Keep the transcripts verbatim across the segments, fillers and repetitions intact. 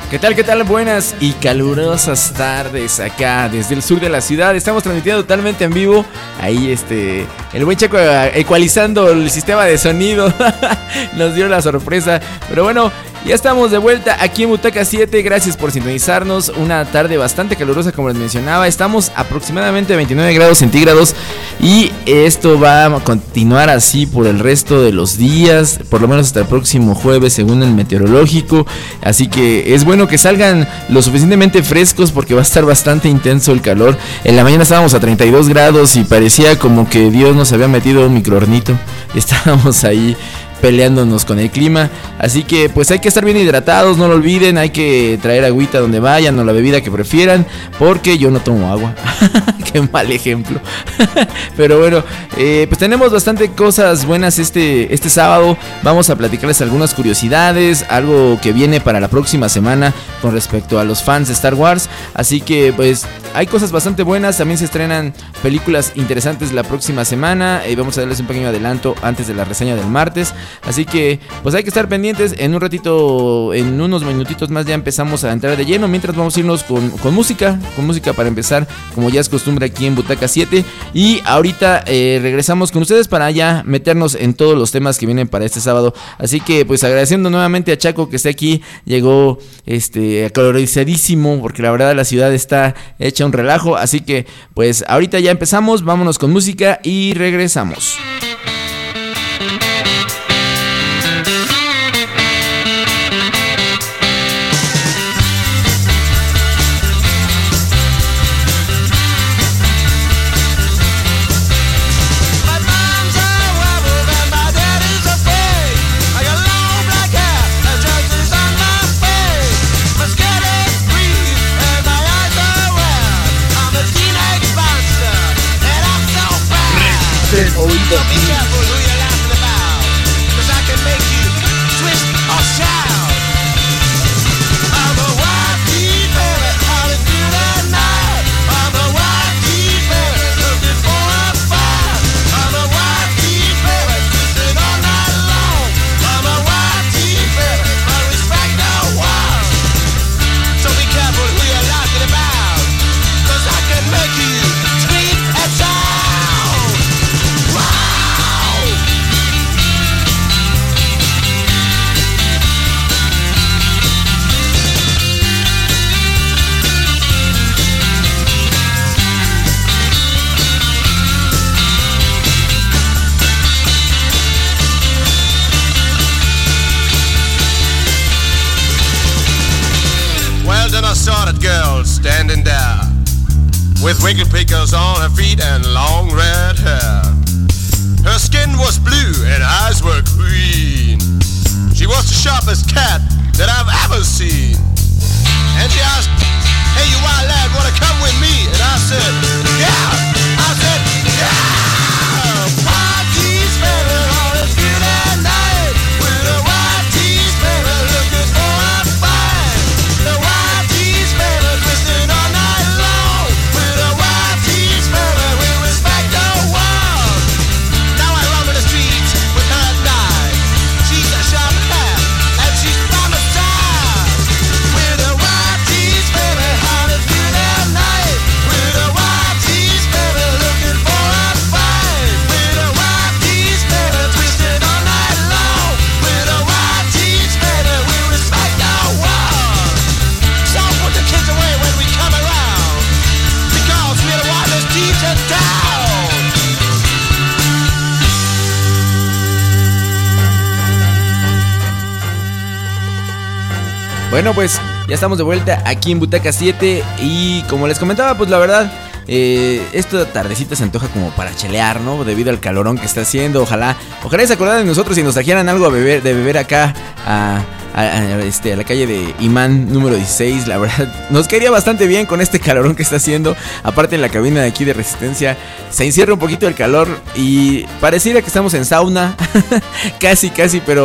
¿Qué tal, qué tal? Buenas y calurosas tardes acá desde el sur de la ciudad. Estamos transmitiendo totalmente en vivo. Ahí este, el buen Chaco ecualizando el sistema de sonido nos dio la sorpresa. Pero bueno, ya estamos de vuelta aquí en Butaca siete. Gracias por sintonizarnos. Una tarde bastante calurosa, como les mencionaba. Estamos aproximadamente a veintinueve grados centígrados y esto va a continuar así por el resto de los días, por lo menos hasta el próximo jueves, según el meteorológico. Así que es bueno que salgan lo suficientemente frescos porque va a estar bastante intenso el calor. En la mañana estábamos a treinta y dos grados y parecía como que Dios nos había metido un microornito. Estábamos ahí peleándonos con el clima, así que pues hay que estar bien hidratados, no lo olviden, hay que traer agüita donde vayan o la bebida que prefieran, porque yo no tomo agua. Qué mal ejemplo. Pero bueno, eh, pues tenemos bastante cosas buenas este, este sábado. Vamos a platicarles algunas curiosidades, algo que viene para la próxima semana con respecto a los fans de Star Wars, así que pues hay cosas bastante buenas. También se estrenan películas interesantes la próxima semana, y eh, vamos a darles un pequeño adelanto antes de la reseña del martes. Así que pues hay que estar pendientes. En un ratito, en unos minutitos más ya empezamos a entrar de lleno. Mientras vamos a irnos con, con música, con música para empezar, como ya es costumbre aquí en Butaca siete. Y ahorita eh, regresamos con ustedes para ya meternos en todos los temas que vienen para este sábado. Así que pues agradeciendo nuevamente a Chaco que esté aquí. Llegó este acalorizadísimo porque la verdad la ciudad está hecha un relajo. Así que pues ahorita ya empezamos. Vámonos con música y regresamos. So be careful who you're laughing about, 'cause I can make you twist or shout. I'm a white tea baby, all through the night. I'm a white tea baby, looking for a fight. I'm a white tea baby, twisted all night long. I'm a white tea baby, I respect the world. So be careful who you're laughing about, 'cause I can make you tweet and shout. Assorted girl standing there with wrinkled pickles on her feet and long red hair. Her skin was blue and eyes were green. She was the sharpest cat that I've ever seen. And she asked, "Hey, you wild lad, wanna come with me?" And I said, "Yeah." I said, "Yeah." White tees, baby, all through the night with a white tees, baby, looking for a fight. The white tees, baby, twisting all night long with a white tees, baby, we respect the world. Now I roam in the streets with her at night. She's a sharp cat and she's from the side with a white tees, baby, howling through the night with a white tees, baby, looking for a fight with a white tees, baby, twisted all night long with a white tees, baby, we respect the world. So put the kids away when we come around, because we're the wireless teach it down. Bueno, pues ya estamos de vuelta aquí en Butaca siete. Y como les comentaba, pues la verdad, eh, esta tardecita se antoja como para chelear, ¿no? Debido al calorón que está haciendo. Ojalá, ojalá se acordaran de nosotros y nos trajeran algo a beber, de beber acá a, a, a, este, a la calle de Imán número dieciséis. La verdad, nos quedaría bastante bien con este calorón que está haciendo. Aparte, en la cabina de aquí de Resistencia se encierra un poquito el calor y pareciera que estamos en sauna. Casi, casi, pero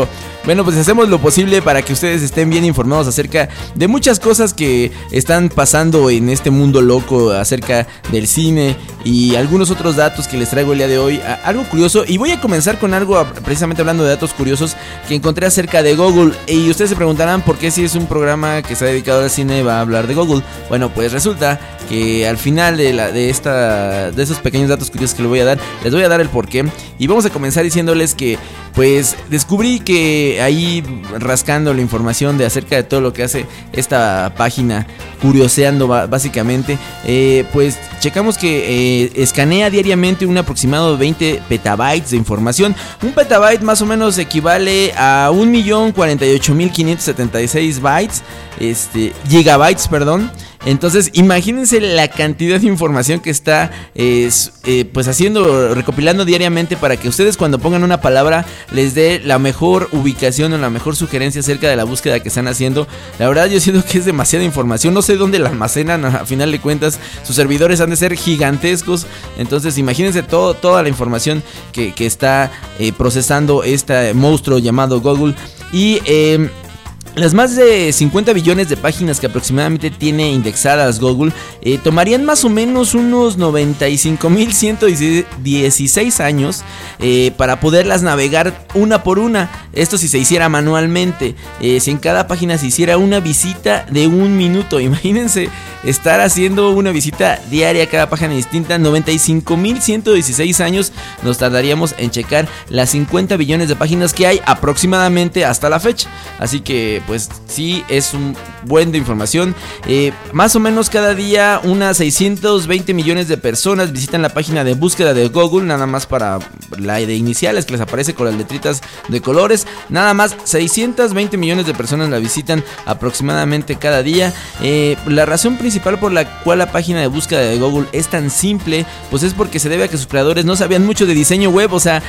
Bueno, pues hacemos lo posible para que ustedes estén bien informados acerca de muchas cosas que están pasando en este mundo loco, acerca del cine y algunos otros datos que les traigo el día de hoy. Algo curioso, y voy a comenzar con algo precisamente hablando de datos curiosos que encontré acerca de Google. Y ustedes se preguntarán por qué, si es un programa que está dedicado al cine, va a hablar de Google. Bueno, pues resulta que al final de, la, de, esta, de esos pequeños datos curiosos que les voy a dar, les voy a dar el porqué. Y vamos a comenzar diciéndoles que pues descubrí que ahí rascando la información de acerca de todo lo que hace esta página, curioseando básicamente, eh, pues checamos que eh, escanea diariamente un aproximado de veinte petabytes de información. Un petabyte más o menos equivale a un millón cuarenta y ocho mil quinientos setenta y seis bytes, este, gigabytes, perdón. Entonces imagínense la cantidad de información que está eh, eh, pues haciendo, recopilando diariamente, para que ustedes cuando pongan una palabra les dé la mejor ubicación o la mejor sugerencia acerca de la búsqueda que están haciendo. La verdad yo siento que es demasiada información, no sé dónde la almacenan, a final de cuentas sus servidores han de ser gigantescos. Entonces imagínense todo, toda la información que, que está eh, procesando este monstruo llamado Google. Y eh, las más de cincuenta billones de páginas que aproximadamente tiene indexadas Google eh, tomarían más o menos unos noventa y cinco mil ciento dieciséis años eh, para poderlas navegar una por una. Esto si se hiciera manualmente, eh, si en cada página se hiciera una visita de un minuto. Imagínense estar haciendo una visita diaria a cada página distinta. Noventa y cinco mil ciento dieciséis años nos tardaríamos en checar las cincuenta billones de páginas que hay aproximadamente hasta la fecha. Así que pues sí, es un buen de información. eh, Más o menos cada día unas seiscientos veinte millones de personas visitan la página de búsqueda de Google, nada más para la de iniciales que les aparece con las letritas de colores. Nada más seiscientos veinte millones de personas la visitan aproximadamente cada día. eh, La razón principal por la cual la página de búsqueda de Google es tan simple, pues es porque se debe a que sus creadores no sabían mucho de diseño web. O sea,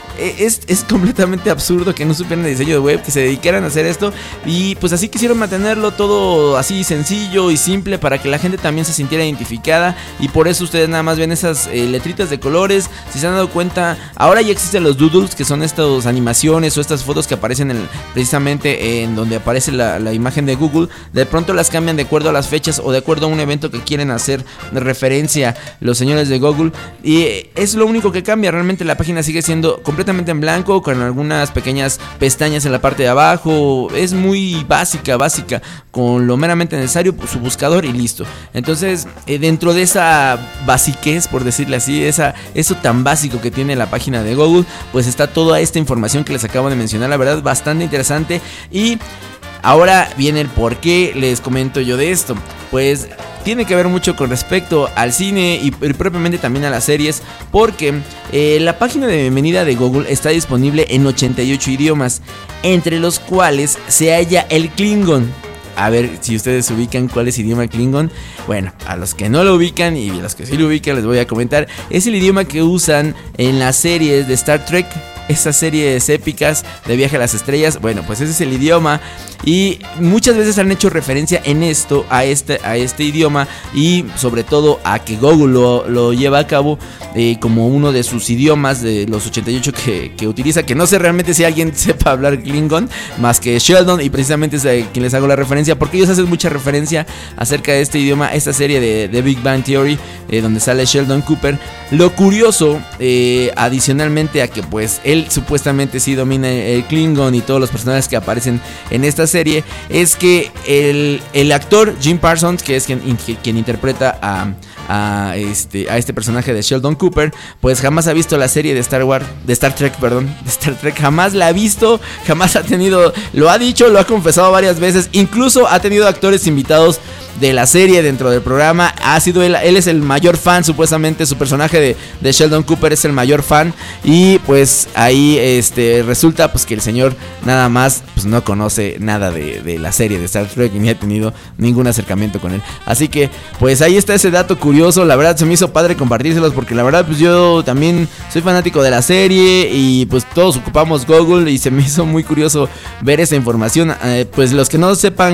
Es, es completamente absurdo que no supieran de diseño de web, que se dedicaran a hacer esto. Y pues así quisieron mantenerlo todo así sencillo y simple, para que la gente también se sintiera identificada. Y por eso ustedes nada más ven esas eh, letritas de colores. Si se han dado cuenta, ahora ya existen los doodles, que son estas animaciones o estas fotos que aparecen en, precisamente en donde aparece la, la imagen de Google. De pronto las cambian de acuerdo a las fechas o de acuerdo a un evento que quieren hacer referencia los señores de Google. Y es lo único que cambia. Realmente la página sigue siendo completamente en blanco, con algunas pequeñas pestañas en la parte de abajo. Es muy básica, básica, con lo meramente necesario, su buscador y listo. Entonces, eh, dentro de esa basiquez, por decirle así, esa, eso tan básico que tiene la página de Google, pues está toda esta información que les acabo de mencionar. La verdad, bastante interesante. Y ahora viene el por qué les comento yo de esto. Pues tiene que ver mucho con respecto al cine y, y propiamente también a las series, porque eh, la página de bienvenida de Google está disponible en ochenta y ocho idiomas, entre los cuales se halla el Klingon. A ver si ustedes ubican cuál es el idioma Klingon. Bueno, a los que no lo ubican y a los que sí lo ubican les voy a comentar. Es el idioma que usan en las series de Star Trek, esas series épicas de Viaje a las Estrellas. Bueno, pues ese es el idioma. Y muchas veces han hecho referencia en esto a este, a este idioma, y sobre todo a que Google lo, lo lleva a cabo eh, como uno de sus idiomas de los ochenta y ocho que, que utiliza. Que no sé realmente si alguien sepa hablar Klingon más que Sheldon, y precisamente es a quien les hago la referencia, porque ellos hacen mucha referencia acerca de este idioma, esta serie de, de Big Bang Theory, eh, donde sale Sheldon Cooper. Lo curioso, eh, adicionalmente a que pues él supuestamente sí domina el Klingon y todos los personajes que aparecen en esta serie, es que el, el actor Jim Parsons, que es quien, quien interpreta a, a, este, a este personaje de Sheldon Cooper, pues jamás ha visto la serie de Star Wars, de Star Trek, perdón, de Star Trek, jamás la ha visto, jamás ha tenido, lo ha dicho, lo ha confesado varias veces, incluso ha tenido actores invitados de la serie dentro del programa. Ha sido él, él es el mayor fan, supuestamente su personaje de, de Sheldon Cooper es el mayor fan, y pues ahí este resulta pues que el señor nada más pues no conoce nada de, de la serie de Star Trek, ni ha tenido ningún acercamiento con él. Así que pues ahí está ese dato curioso. La verdad se me hizo padre compartírselos, porque la verdad pues yo también soy fanático de la serie y pues todos ocupamos Google, y se me hizo muy curioso ver esa información. Eh, pues los que no sepan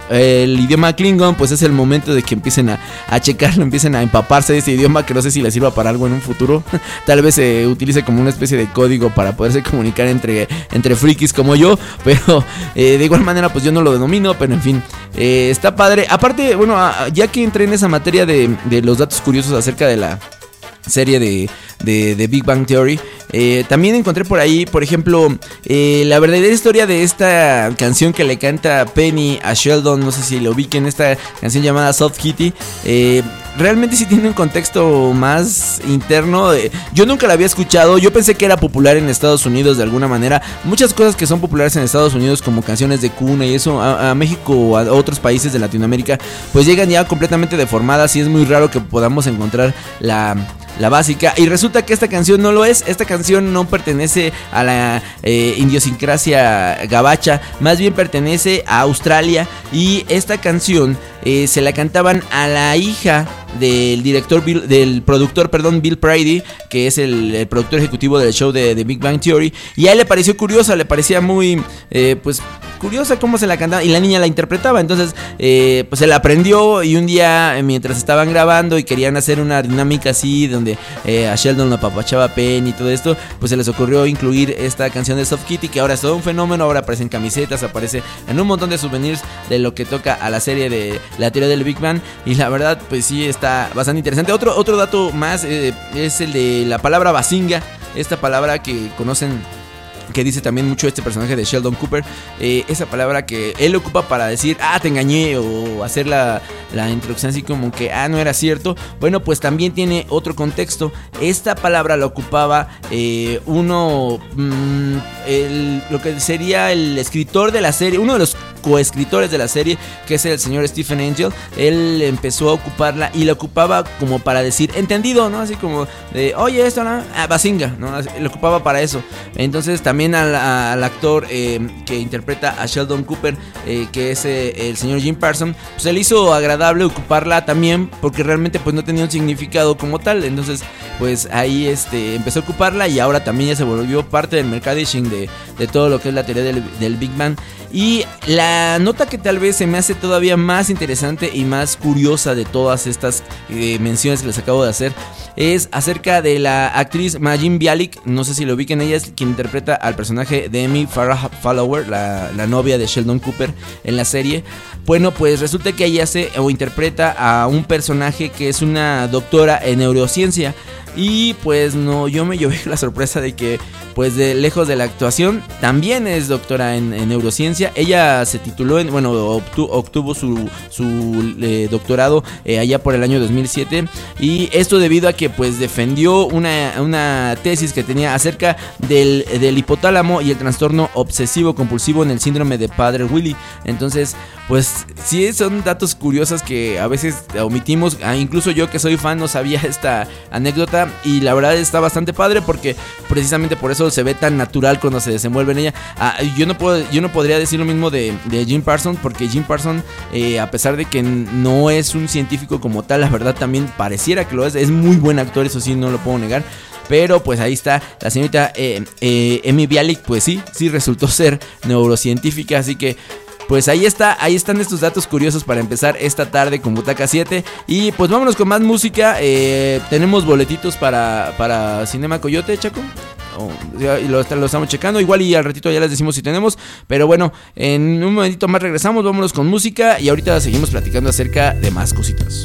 el idioma Klingon, pues es el momento de que empiecen a, a checarlo, empiecen a empaparse de ese idioma, que no sé si les sirva para algo en un futuro. Tal vez se eh, utilice como una especie de código para poderse comunicar entre, entre frikis como yo, pero eh, de igual manera pues yo no lo denomino, pero en fin, eh, está padre. Aparte, bueno, ya que entré en esa materia de, de los datos curiosos acerca de la serie de, de, de Big Bang Theory, eh, también encontré por ahí, por ejemplo, eh, la verdadera historia de esta canción que le canta Penny a Sheldon. No sé si lo ubiquen, esta canción llamada Soft Kitty. eh, Realmente sí tiene un contexto más interno. eh, Yo nunca la había escuchado. Yo pensé que era popular en Estados Unidos de alguna manera. Muchas cosas que son populares en Estados Unidos, como canciones de cuna y eso, a, a México o a otros países de Latinoamérica, pues llegan ya completamente deformadas, y es muy raro que podamos encontrar la... la básica, y resulta que esta canción no lo es. Esta canción no pertenece a la eh, idiosincrasia gabacha, más bien pertenece a Australia, y esta canción eh, se la cantaban a la hija del director Bill, del productor, perdón, Bill Prady, que es el, el productor ejecutivo del show de, de Big Bang Theory, y a él le pareció curiosa, le parecía muy, eh, pues, curiosa cómo se la cantaba, y la niña la interpretaba. Entonces, eh, pues se la aprendió, y un día, eh, mientras estaban grabando y querían hacer una dinámica así, donde eh, a Sheldon lo apapachaba a Penny y todo esto, pues se les ocurrió incluir esta canción de Soft Kitty, que ahora es todo un fenómeno. Ahora aparece en camisetas, aparece en un montón de souvenirs de lo que toca a la serie de la teoría del Big Bang, y la verdad, pues sí, está bastante interesante. Otro, otro dato más eh, es el de la palabra bazinga, esta palabra que conocen, que dice también mucho este personaje de Sheldon Cooper, eh, esa palabra que él ocupa para decir, ah, te engañé, o hacer la, la introducción así como que, ah, no era cierto. Bueno, pues también tiene otro contexto. Esta palabra la ocupaba eh, uno, mmm, el, lo que sería el escritor de la serie, uno de los coescritores de la serie, que es el señor Stephen Angel. Él empezó a ocuparla y la ocupaba como para decir entendido, ¿no? Así como de, oye, esto, ¿no? Ah, bazinga, ¿no? Lo ocupaba para eso. Entonces también al, al actor eh, que interpreta a Sheldon Cooper, eh, que es eh, el señor Jim Parsons, pues se le hizo agradable ocuparla también, porque realmente pues no tenía un significado como tal. Entonces pues ahí este, empezó a ocuparla, y ahora también ya se volvió parte del mercadishing de, de todo lo que es la teoría del, del Big Bang. Y la nota que tal vez se me hace todavía más interesante y más curiosa de todas estas eh, menciones que les acabo de hacer es acerca de la actriz Majin Bialik. No sé si lo ubiquen, ella es quien interpreta al personaje de Amy Farrah Fowler, la, la novia de Sheldon Cooper en la serie. Bueno, pues resulta que ella hace o interpreta a un personaje que es una doctora en neurociencia. Y pues no, yo me llevé la sorpresa de que, pues de lejos de la actuación, también es doctora en, en neurociencia. Ella se tituló, en, bueno, obtuvo, obtuvo su, su eh, doctorado eh, allá por el año dos mil siete. Y esto debido a que pues defendió una, una tesis que tenía acerca del, del hipotálamo y el trastorno obsesivo compulsivo en el síndrome de Prader-Willi. Entonces, pues sí, son datos curiosos que a veces omitimos. Ah, incluso yo, que soy fan, no sabía esta anécdota, y la verdad está bastante padre, porque precisamente por eso se ve tan natural cuando se desenvuelve en ella. Ah, yo no puedo, yo no podría decir lo mismo de, de Jim Parsons, porque Jim Parsons, eh, a pesar de que no es un científico como tal, la verdad también pareciera que lo es. Es muy buen actor, eso sí, no lo puedo negar. Pero pues ahí está la señorita eh, eh, Amy Bialik, pues sí, sí resultó ser neurocientífica, así que pues ahí está, ahí están estos datos curiosos para empezar esta tarde con Butaca siete. Y pues vámonos con más música. eh, Tenemos boletitos para, para Cinema Coyote, Chaco. Oh, ya lo, lo estamos checando, igual y al ratito ya les decimos si tenemos. Pero bueno, en un momentito más regresamos, vámonos con música, y ahorita seguimos platicando acerca de más cositas.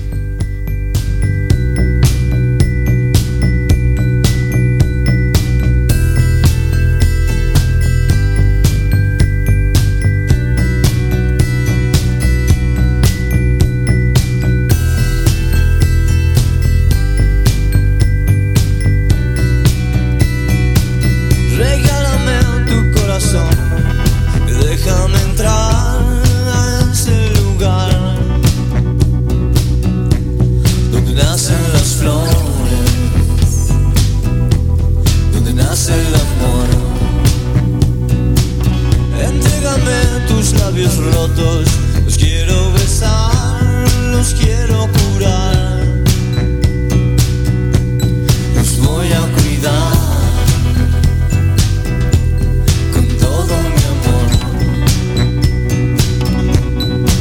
Rotos, los quiero besar, los quiero curar, los voy a cuidar con todo mi amor.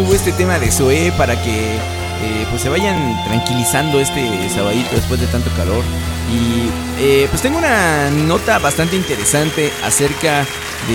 estuvo este tema de Zoé para que eh, pues se vayan tranquilizando este sabadito después de tanto calor. Y eh, pues tengo una nota bastante interesante acerca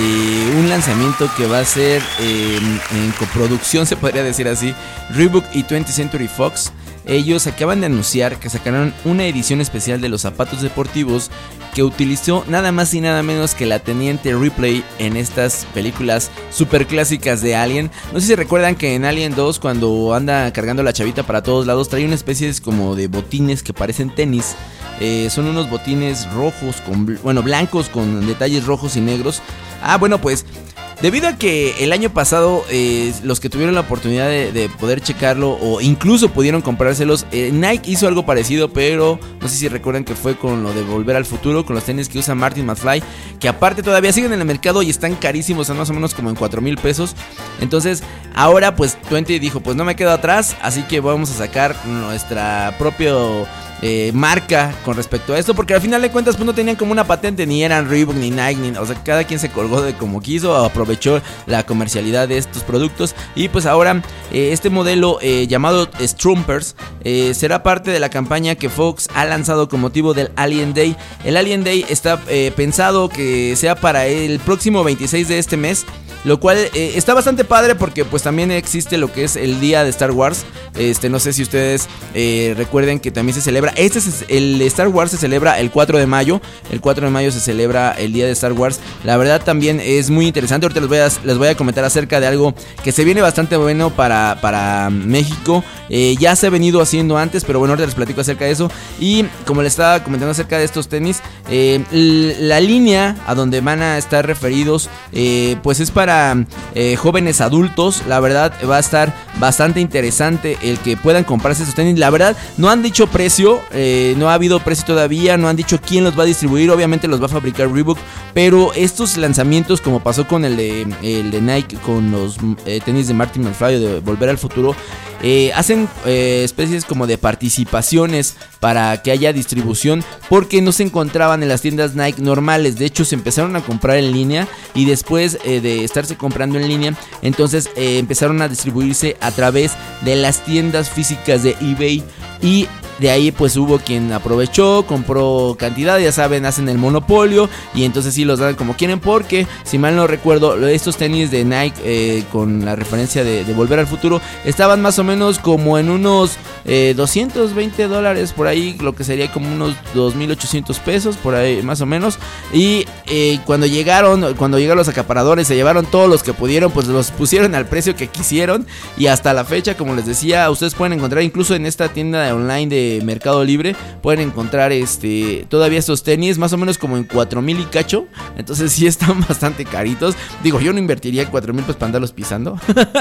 de un lanzamiento que va a ser eh, en coproducción, se podría decir así, Reebok y twentieth Century Fox. Ellos acaban de anunciar que sacaron una edición especial de los zapatos deportivos que utilizó nada más y nada menos que la Teniente Ripley en estas películas super clásicas de Alien. No sé si recuerdan que en Alien dos, cuando anda cargando la chavita para todos lados, trae una especie como de botines que parecen tenis. Eh, son unos botines rojos, con, bueno, blancos con detalles rojos y negros. Ah, bueno, pues debido a que el año pasado eh, los que tuvieron la oportunidad de, de poder checarlo o incluso pudieron comprárselos, eh, Nike hizo algo parecido, pero no sé si recuerdan que fue con lo de Volver al Futuro, con los tenis que usa Martin McFly, que aparte todavía siguen en el mercado y están carísimos, son más o menos como en cuatro mil pesos. Entonces ahora pues veinte dijo, pues no me quedo atrás, así que vamos a sacar nuestra propia Eh, marca con respecto a esto, porque al final de cuentas pues no tenían como una patente, ni eran Reebok ni Nike, ni, o sea, cada quien se colgó de como quiso, aprovechó la comercialidad de estos productos y pues ahora eh, este modelo eh, llamado Strumpers eh, será parte de la campaña que Fox ha lanzado con motivo del Alien Day. El Alien Day está eh, pensado que sea para el próximo veintiséis de este mes, lo cual eh, está bastante padre porque pues también existe lo que es el día de Star Wars. Este, no sé si ustedes eh, recuerden que también se celebra, este es el Star Wars se celebra el cuatro de mayo, el cuatro de mayo se celebra el día de Star Wars. La verdad también es muy interesante, ahorita les voy a, les voy a comentar acerca de algo que se viene bastante bueno para, para México. Eh, ya se ha venido haciendo antes, pero bueno, ahorita les platico acerca de eso. Y como les estaba comentando acerca de estos tenis, eh, la línea a donde van a estar referidos eh, pues es para eh, jóvenes adultos. La verdad va a estar bastante interesante el que puedan comprarse esos tenis. La verdad no han dicho precio, eh, no ha habido precio todavía, no han dicho quién los va a distribuir. Obviamente los va a fabricar Reebok, pero estos lanzamientos, como pasó con el de, el de Nike con los eh, tenis de Martin McFly o de Volver al Futuro, Eh, hacen eh, especies como de participaciones para que haya distribución, porque no se encontraban en las tiendas Nike normales. De hecho se empezaron a comprar en línea y después eh, de estarse comprando en línea, entonces eh, empezaron a distribuirse a través de las tiendas físicas de eBay. Y de ahí pues hubo quien aprovechó, compró cantidad, ya saben, hacen el monopolio y entonces sí los dan como quieren, porque si mal no recuerdo, estos tenis de Nike eh, con la referencia de, de Volver al Futuro estaban más o menos como en unos eh, doscientos veinte dólares por ahí, lo que sería como unos dos mil ochocientos pesos por ahí más o menos. Y eh, cuando llegaron, cuando llegaron los acaparadores, se llevaron todos los que pudieron, pues los pusieron al precio que quisieron. Y hasta la fecha, como les decía, ustedes pueden encontrar incluso en esta tienda online de Mercado Libre, pueden encontrar este todavía estos tenis más o menos como en cuatro mil y cacho. Entonces sí están bastante caritos. Digo, yo no invertiría cuatro mil pues para andarlos pisando.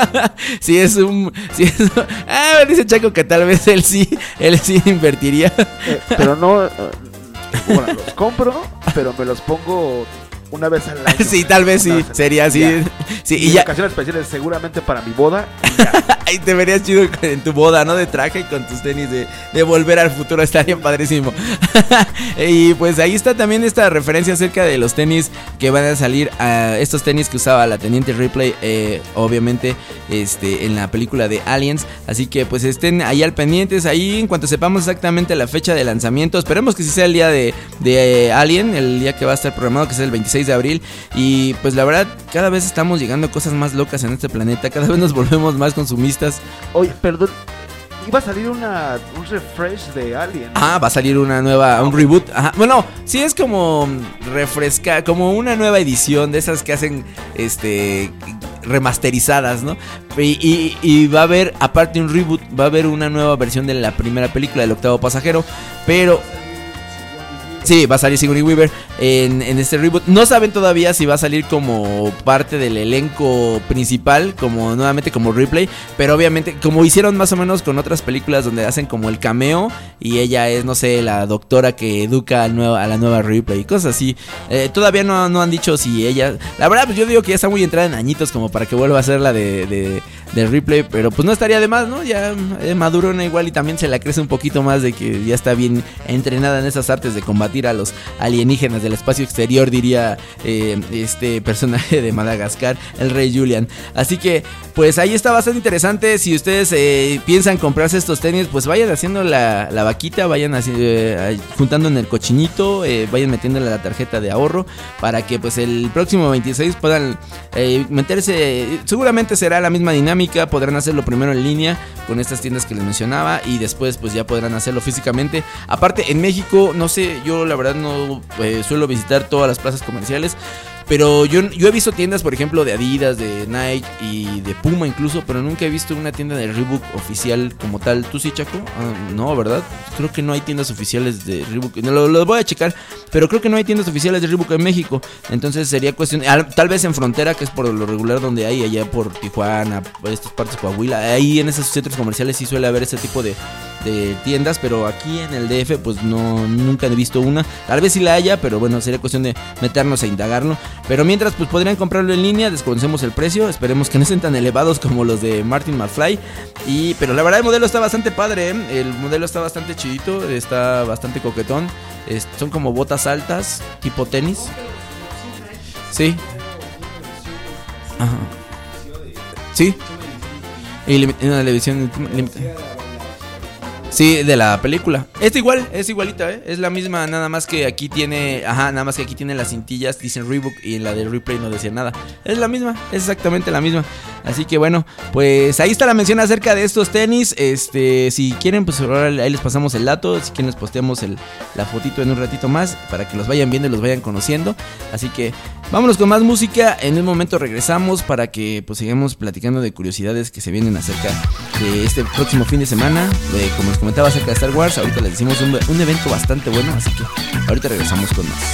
Si es un si es, ah, dice Chaco que tal vez él sí él sí invertiría. Eh, pero no eh, bueno, los compro, pero me los pongo una vez al año. Sí, tal vez sí, no, sería así. Sí, y, y ya ocasiones especiales seguramente para mi boda. Ahí te verías chido en tu boda, ¿no? De traje con tus tenis de, de Volver al Futuro, estaría padrísimo. Y pues ahí está también esta referencia acerca de los tenis que van a salir, uh, estos tenis que usaba la Teniente Ripley, eh, obviamente, este, en la película de Aliens. Así que pues estén ahí al pendientes, ahí en cuanto sepamos exactamente la fecha de lanzamiento. Esperemos que sí sea el día de, de eh, Alien, el día que va a estar programado, que es el veintiséis de abril. Y pues la verdad, cada vez estamos llegando a cosas más locas en este planeta, cada vez nos volvemos más consumistas. Oye, perdón, iba a salir una un refresh de Alien. Ah, va a salir una nueva, un reboot. Ajá. Bueno, sí es como refresca, como una nueva edición de esas que hacen este remasterizadas, ¿no? Y, y, y va a haber, aparte un reboot, va a haber una nueva versión de la primera película, del Octavo Pasajero, pero sí, va a salir Sigourney Weaver en, en este reboot. No saben todavía si va a salir como parte del elenco principal, como nuevamente como Ripley, pero obviamente como hicieron más o menos con otras películas donde hacen como el cameo y ella es, no sé, la doctora que educa a, nueva, a la nueva Ripley y cosas así. Eh, todavía no, no han dicho si ella... La verdad, pues yo digo que ya está muy entrada en añitos como para que vuelva a ser la de, de, de Ripley, pero pues no estaría de más, ¿no? Ya eh, madurona igual y también se la crece un poquito más de que ya está bien entrenada en esas artes de combatir. combatir a los alienígenas del espacio exterior, diría eh, este personaje de Madagascar, el Rey Julian. Así que pues ahí está bastante interesante. Si ustedes eh, piensan comprarse estos tenis, pues vayan haciendo la, la vaquita, vayan así, eh, juntando en el cochinito, eh, vayan metiéndole la tarjeta de ahorro para que pues el próximo veintiséis puedan eh, meterse. Seguramente será la misma dinámica, podrán hacerlo primero en línea con estas tiendas que les mencionaba y después pues ya podrán hacerlo físicamente. Aparte en México, no sé, yo la verdad no eh, suelo visitar todas las plazas comerciales, pero yo, yo he visto tiendas, por ejemplo, de Adidas, de Nike y de Puma incluso, pero nunca he visto una tienda de Reebok oficial como tal. ¿Tú sí, Chaco? Ah, no, ¿verdad? Creo que no hay tiendas oficiales de Reebok. Lo, lo voy a checar, pero creo que no hay tiendas oficiales de Reebok en México. Entonces sería cuestión, tal vez en frontera, que es por lo regular donde hay, allá por Tijuana, por estas partes de Coahuila, ahí en esos centros comerciales sí suele haber ese tipo de, de tiendas, pero aquí en el D F pues no, nunca he visto una. Tal vez sí la haya, pero bueno, sería cuestión de meternos a indagarlo. Pero mientras pues podrían comprarlo en línea, desconocemos el precio, esperemos que no estén tan elevados como los de Martin McFly. Y, pero la verdad el modelo está bastante padre, ¿eh? El modelo está bastante chidito, está bastante coquetón. Es, son como botas altas, tipo tenis. Sí. Ajá. Sí. Y lim- una televisión limitada. Sí, de la película. Es igual, es igualita, ¿eh? Es la misma, nada más que aquí tiene... Ajá, nada más que aquí tiene las cintillas, dicen Reebok, y en la de Replay no decía nada. Es la misma, es exactamente la misma. Así que bueno, pues ahí está la mención acerca de estos tenis. Este, si quieren, pues ahora ahí les pasamos el dato. Si quieren les posteamos el, la fotito en un ratito más, para que los vayan viendo y los vayan conociendo. Así que vámonos con más música. En un momento regresamos para que pues sigamos platicando de curiosidades que se vienen acerca de este próximo fin de semana, de, como les comentaba, acerca de Star Wars. Ahorita les decimos un, un evento bastante bueno, así que ahorita regresamos con más.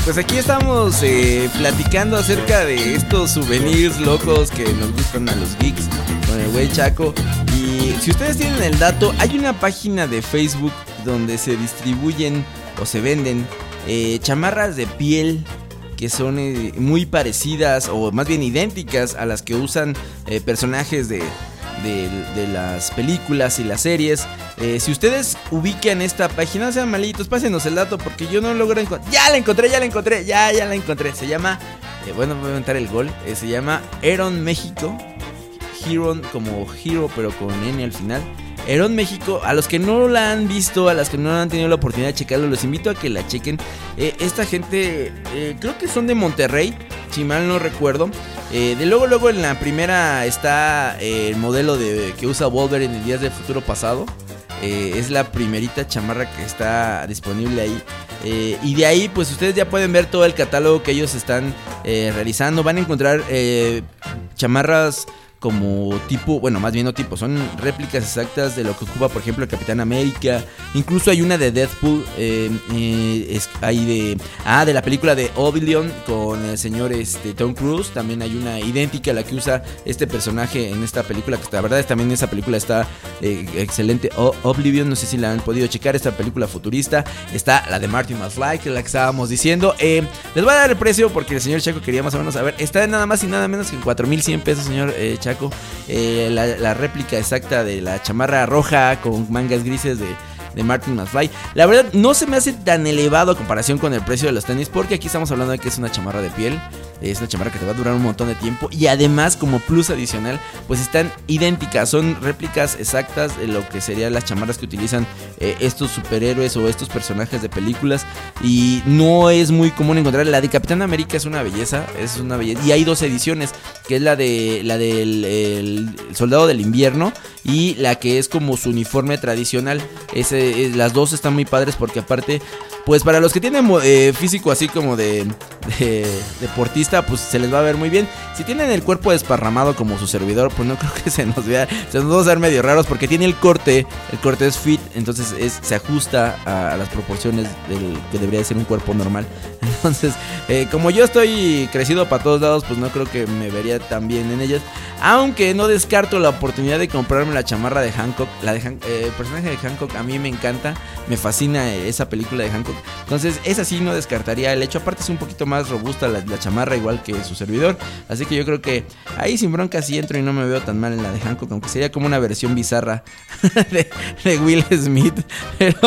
Pues aquí estamos eh, platicando acerca de estos souvenirs locos que nos gustan a los geeks con el güey Chaco. Y si ustedes tienen el dato, hay una página de Facebook donde se distribuyen o se venden eh, chamarras de piel que son eh, muy parecidas o más bien idénticas a las que usan eh, personajes de... De, de las películas y las series. eh, Si ustedes ubican esta página, no sean malitos, pásenos el dato porque yo no logro encontrar. Ya la encontré, ya la encontré, ya, ya la encontré. Se llama, eh, bueno, voy a inventar el gol. eh, Se llama Heron México. Heron como hero pero con N al final. Heron México, a los que no la han visto, a las que no han tenido la oportunidad de checarlo, los invito a que la chequen. eh, Esta gente, eh, creo que son de Monterrey, si mal no recuerdo. eh, De luego, luego en la primera está eh, el modelo de que usa Wolverine en Días del Futuro Pasado. eh, Es la primerita chamarra que está disponible ahí. Eh, y de ahí pues ustedes ya pueden ver todo el catálogo que ellos están eh, realizando. Van a encontrar eh, chamarras como tipo, bueno, más bien no tipo, son réplicas exactas de lo que ocupa, por ejemplo, el Capitán América. Incluso hay una de Deadpool, eh, eh, es, hay de, ah, de la película de Oblivion con el señor este, Tom Cruise. También hay una idéntica a la que usa este personaje en esta película, que la verdad es también esa película está eh, excelente. O, Oblivion, no sé si la han podido checar, esta película futurista. Está la de Marty McFly, que es la que estábamos diciendo. eh, Les voy a dar el precio porque el señor Chaco quería más o menos saber. Está nada más y nada menos que en cuatro mil cien pesos, señor eh, Chaco. Eh, la, la réplica exacta de la chamarra roja con mangas grises de, de Marty McFly. La verdad no se me hace tan elevado a comparación con el precio de los tenis, porque aquí estamos hablando de que es una chamarra de piel. Es una chamarra que te va a durar un montón de tiempo. Y además, como plus adicional, pues están idénticas. Son réplicas exactas de lo que serían las chamarras que utilizan eh, estos superhéroes o estos personajes de películas. Y no es muy común encontrar. La de Capitán América es una belleza. Es una belleza. Y hay dos ediciones, que es la de la del el, el Soldado del Invierno y la que es como su uniforme tradicional. Ese, es, las dos están muy padres porque aparte, pues para los que tienen eh, físico así como de, de deportista, pues se les va a ver muy bien. Si tienen el cuerpo desparramado como su servidor, pues no creo que se nos vea, se nos va a ver medio raros porque tiene el corte, el corte es fit, entonces es, se ajusta a, a las proporciones del que debería ser un cuerpo normal. Entonces, eh, como yo estoy crecido para todos lados, pues no creo que me vería tan bien en ellas. Aunque no descarto la oportunidad de comprarme la chamarra de Hancock. La de Han- eh, el personaje de Hancock a mí me encanta, me fascina esa película de Hancock. Entonces esa sí no descartaría el hecho. Aparte es un poquito más robusta la, la chamarra, igual que su servidor. Así que yo creo que ahí sin bronca sí entro y no me veo tan mal en la de Hancock. Aunque sería como una versión bizarra de, de Will Smith. Pero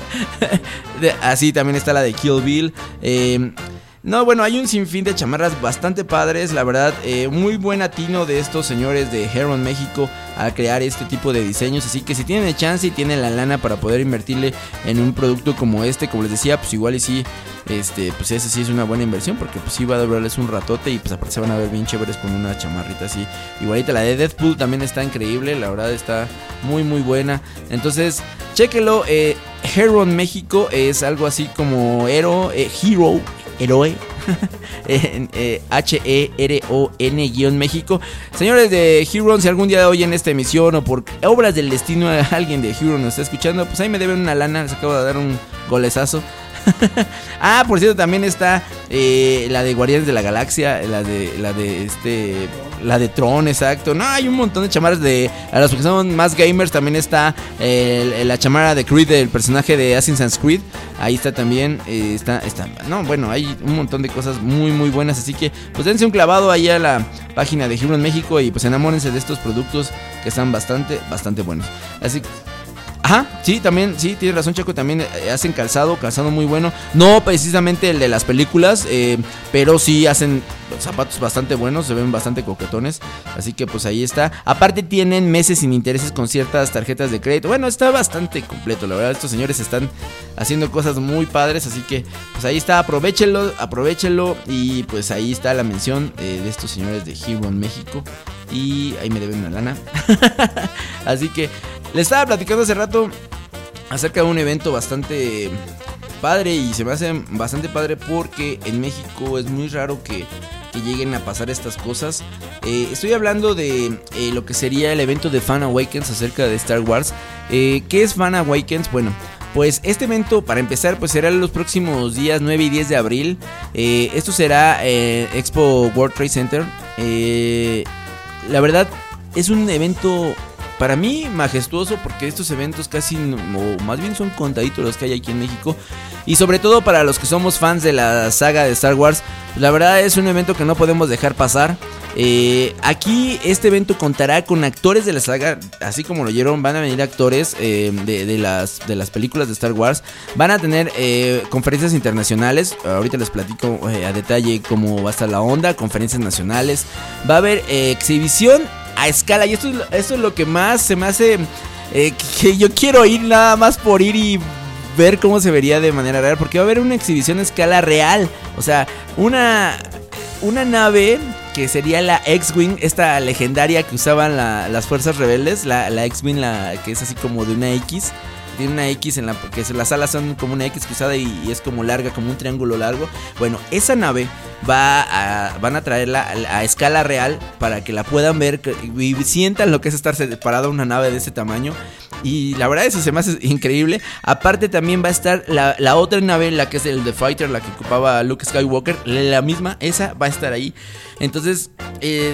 de, así también está la de Kill Bill. Eh... No, bueno, hay un sinfín de chamarras bastante padres, la verdad, eh, muy buen atino de estos señores de Heron México a crear este tipo de diseños. Así que si tienen el chance y tienen la lana para poder invertirle en un producto como este, como les decía, pues igual y sí, este, pues ese sí es una buena inversión, porque pues sí va a durarles un ratote y pues aparte se van a ver bien chéveres con una chamarrita así. Igualita la de Deadpool también está increíble, la verdad está muy muy buena. Entonces, chéquelo, eh, Heron México es algo así como Hero, eh, Hero Héroe, eh, eh, H E R O N guión México. Señores de Huron, si algún día oyen esta emisión o por obras del destino alguien de Huron nos está escuchando, pues ahí me deben una lana, les acabo de dar un golezazo. Ah, por cierto, también está eh, la de Guardianes de la Galaxia, la de la de este la de Tron, exacto. No, hay un montón de chamarras de a los que son más gamers. También está eh, la chamarra de Creed, del personaje de Assassin's Creed. Ahí está también, eh, está, está, no, bueno, hay un montón de cosas muy muy buenas, así que pues dense un clavado ahí a la página de Huron México y pues enamórense de estos productos que están bastante, bastante buenos. Así que ajá, sí, también, sí, tienes razón, Chaco, también eh, hacen calzado, calzado muy bueno. No precisamente el de las películas, eh, pero sí hacen zapatos bastante buenos, se ven bastante coquetones. Así que pues ahí está. Aparte tienen meses sin intereses con ciertas tarjetas de crédito. Bueno, está bastante completo, la verdad, estos señores están haciendo cosas muy padres. Así que pues ahí está, aprovechenlo, aprovechenlo. Y pues ahí está la mención eh, de estos señores de Huron México. Y ahí me deben una lana. Así que les estaba platicando hace rato acerca de un evento bastante padre y se me hace bastante padre porque en México es muy raro que, que lleguen a pasar estas cosas. Eh, estoy hablando de eh, lo que sería el evento de Fan Awakens acerca de Star Wars. Eh, ¿Qué es Fan Awakens? Bueno, Pues este evento, para empezar, pues será los próximos días nueve y diez de abril. Eh, esto será eh, Expo World Trade Center. Eh, la verdad, es un evento para mí majestuoso, porque estos eventos casi, o más bien son contaditos los que hay aquí en México. Y sobre todo para los que somos fans de la saga de Star Wars, la verdad es un evento que no podemos dejar pasar. Eh, aquí este evento contará con actores de la saga, así como lo oyeron, van a venir actores eh, de, de, las, de las películas de Star Wars. Van a tener eh, conferencias internacionales, ahorita les platico eh, a detalle cómo va a estar la onda, conferencias nacionales. Va a haber eh, exhibición a escala, y esto es, esto es lo que más se me hace eh, que yo quiero ir nada más por ir y ver cómo se vería de manera real, porque va a haber una exhibición a escala real, o sea, una, una nave que sería la X-Wing, esta legendaria que usaban la, las fuerzas rebeldes, la, la X-Wing, la, que es así como de una X, tiene una X en la, que las alas son como una X cruzada y, y es como larga, como un triángulo largo. Bueno, esa nave va a, van a traerla a, a escala real para que la puedan ver y sientan lo que es estar separada una nave de ese tamaño. Y la verdad eso se me hace increíble. Aparte también va a estar la, la otra nave, la que es el The Fighter, la que ocupaba Luke Skywalker, la misma, esa va a estar ahí. Entonces, eh,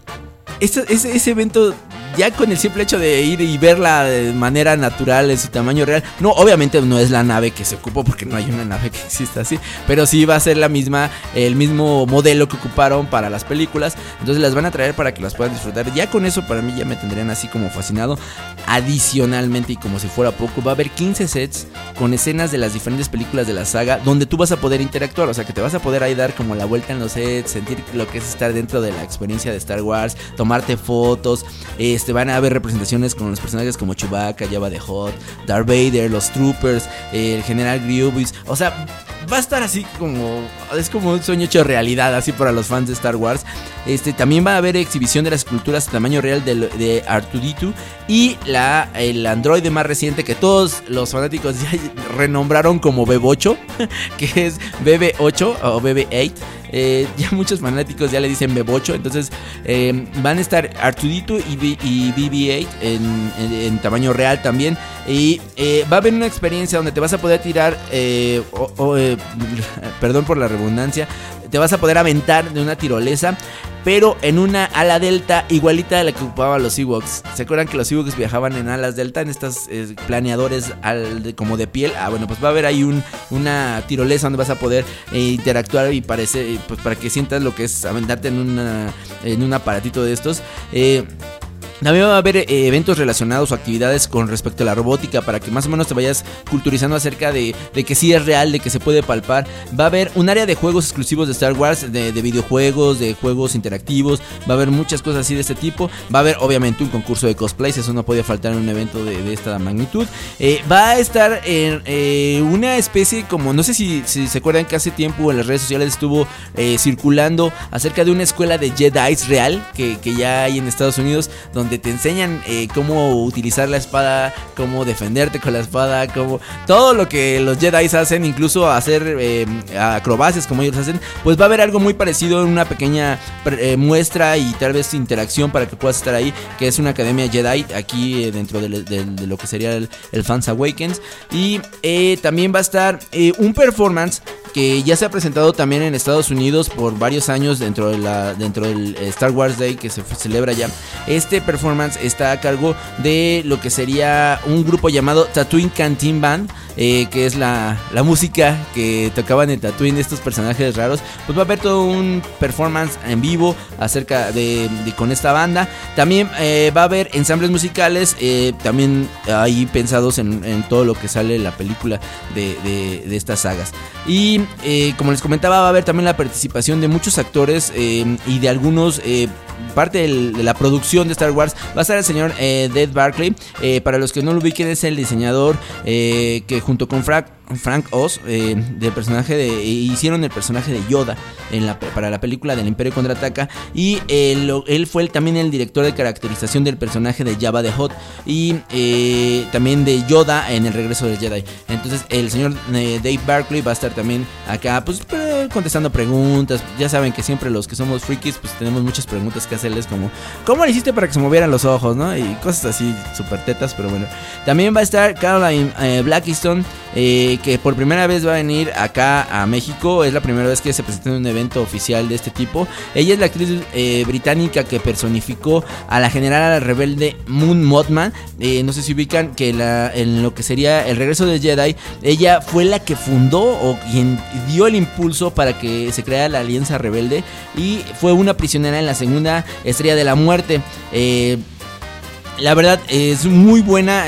ese, ese, ese evento, ya con el simple hecho de ir y verla de manera natural, en su tamaño real, no, obviamente no es la nave que se ocupó, porque no hay una nave que exista así, pero sí va a ser la misma, el mismo modelo que ocuparon para las películas. Entonces las van a traer para que las puedan disfrutar. Ya con eso para mí ya me tendrían así como fascinado. Adicionalmente, y como si fuera poco, va a haber quince sets con escenas de las diferentes películas de la saga, donde tú vas a poder interactuar, o sea que te vas a poder ahí dar como la vuelta en los sets, sentir lo que es estar dentro de la experiencia de Star Wars, tomarte fotos. Este, van a haber representaciones con los personajes como Chewbacca, Jabba the Hutt, Darth Vader, los Troopers, eh, el General Grievous. O sea, va a estar así como, es como un sueño hecho realidad, así para los fans de Star Wars. Este, también va a haber exhibición de las esculturas a tamaño real de, de R dos D dos y la, el androide más reciente que todos los fanáticos ya renombraron como B B ocho, que es B B ocho o B B ocho. Eh, ya muchos fanáticos ya le dicen B B ocho. Entonces eh, van a estar R dos D dos y, B, y B B ocho en, en, en tamaño real también. Y eh, va a haber una experiencia donde te vas a poder tirar eh, o, o, eh, perdón por la redundancia, te vas a poder aventar de una tirolesa, pero en una ala delta igualita a la que ocupaban los Ewoks. ¿Se acuerdan que los Ewoks viajaban en alas delta, en estos eh, planeadores al, de, como de piel? Ah, bueno, pues va a haber ahí un, una tirolesa donde vas a poder eh, interactuar y parece, pues para que sientas lo que es aventarte en, una, en un aparatito de estos. Eh... También va a haber eh, eventos relacionados o actividades con respecto a la robótica, para que más o menos te vayas culturizando acerca de, de que sí es real, de que se puede palpar. Va a haber un área de juegos exclusivos de Star Wars, de, de videojuegos, de juegos interactivos. Va a haber muchas cosas así de este tipo. Va a haber obviamente un concurso de cosplays, eso no podía faltar en un evento de, de esta magnitud. eh, Va a estar en eh, una especie como, no sé si, si se acuerdan que hace tiempo en las redes sociales estuvo eh, circulando acerca de una escuela de Jedi real que, que ya hay en Estados Unidos, donde donde te enseñan eh, cómo utilizar la espada, cómo defenderte con la espada, cómo todo lo que los Jedi hacen, incluso hacer eh, acrobacias como ellos hacen. Pues va a haber algo muy parecido en una pequeña eh, muestra y tal vez interacción para que puedas estar ahí, que es una academia Jedi aquí eh, dentro de, de, de lo que sería el, el Fans Awakens. Y eh, también va a estar eh, un performance que ya se ha presentado también en Estados Unidos por varios años dentro de la dentro del Star Wars Day que se celebra ya. Este performance está a cargo de lo que sería un grupo llamado Tatooine Canteen Band, eh, que es la, la música que tocaban en Tatooine estos personajes raros. Pues va a haber todo un performance en vivo acerca de, de con esta banda. También eh, va a haber ensambles musicales, eh, también ahí pensados en, en todo lo que sale en la película de, de, de estas sagas. Y eh, como les comentaba, va a haber también la participación de muchos actores eh, y de algunos eh, parte del, de la producción de Star Wars. Va a estar el señor eh, Dave Barclay. Eh, para los que no lo ubiquen, es el diseñador eh, que junto con Frank Frank Oz, eh, del personaje de, hicieron el personaje de Yoda en la, para la película del Imperio Contraataca, y él, él fue el, también el director de caracterización del personaje de Jabba the Hutt y eh, también de Yoda en El Regreso del Jedi. Entonces el señor eh, Dave Barclay va a estar también acá, pues contestando preguntas. Ya saben que siempre los que somos frikis pues tenemos muchas preguntas que hacerles, como ¿cómo le hiciste para que se movieran los ojos?, ¿no? Y cosas así súper tetas, pero bueno. También va a estar Caroline eh, Blackiston, eh, que por primera vez va a venir acá a México. Es la primera vez que se presenta en un evento oficial de este tipo. Ella es la actriz eh, británica que personificó a la general rebelde Mon Mothma. Eh, no sé si ubican que la, en lo que sería El Regreso del Jedi, ella fue la que fundó o quien dio el impulso para que se creara la Alianza Rebelde, y fue una prisionera en la segunda Estrella de la Muerte. Eh... La verdad es muy buena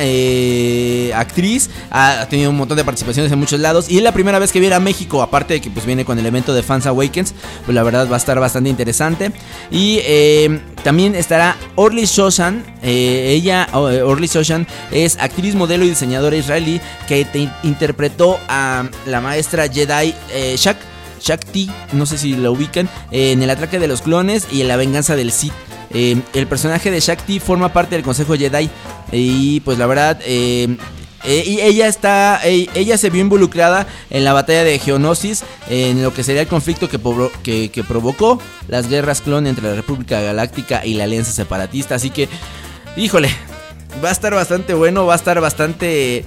eh, actriz, ha tenido un montón de participaciones en muchos lados y es la primera vez que viene a México, aparte de que pues viene con el evento de Fans Awakens, pues la verdad va a estar bastante interesante. Y eh, también estará Orly Shoshan, eh, ella, Orly Shoshan es actriz, modelo y diseñadora israelí que te interpretó a la maestra Jedi eh, Shak, Shakti, no sé si la ubican, eh, en El Atraque de los Clones y en La Venganza del Sith. Eh, el personaje de Shakti forma parte del Consejo Jedi y pues la verdad eh, eh, ella está eh, ella se vio involucrada en la batalla de Geonosis, eh, en lo que sería el conflicto que, pro- que, que provocó las guerras clon entre la República Galáctica y la Alianza Separatista. Así que, híjole, va a estar bastante bueno, va a estar bastante...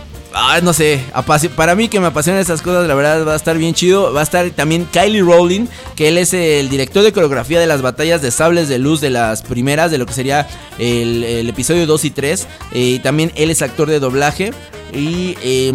Ah, no sé, apasi- para mí que me apasionan esas cosas, la verdad va a estar bien chido. Va a estar también Kylie Rowling, que él es el director de coreografía de las batallas de sables de luz de las primeras, de lo que sería el, el episodio dos y tres. Eh, también él es actor de doblaje. Y eh,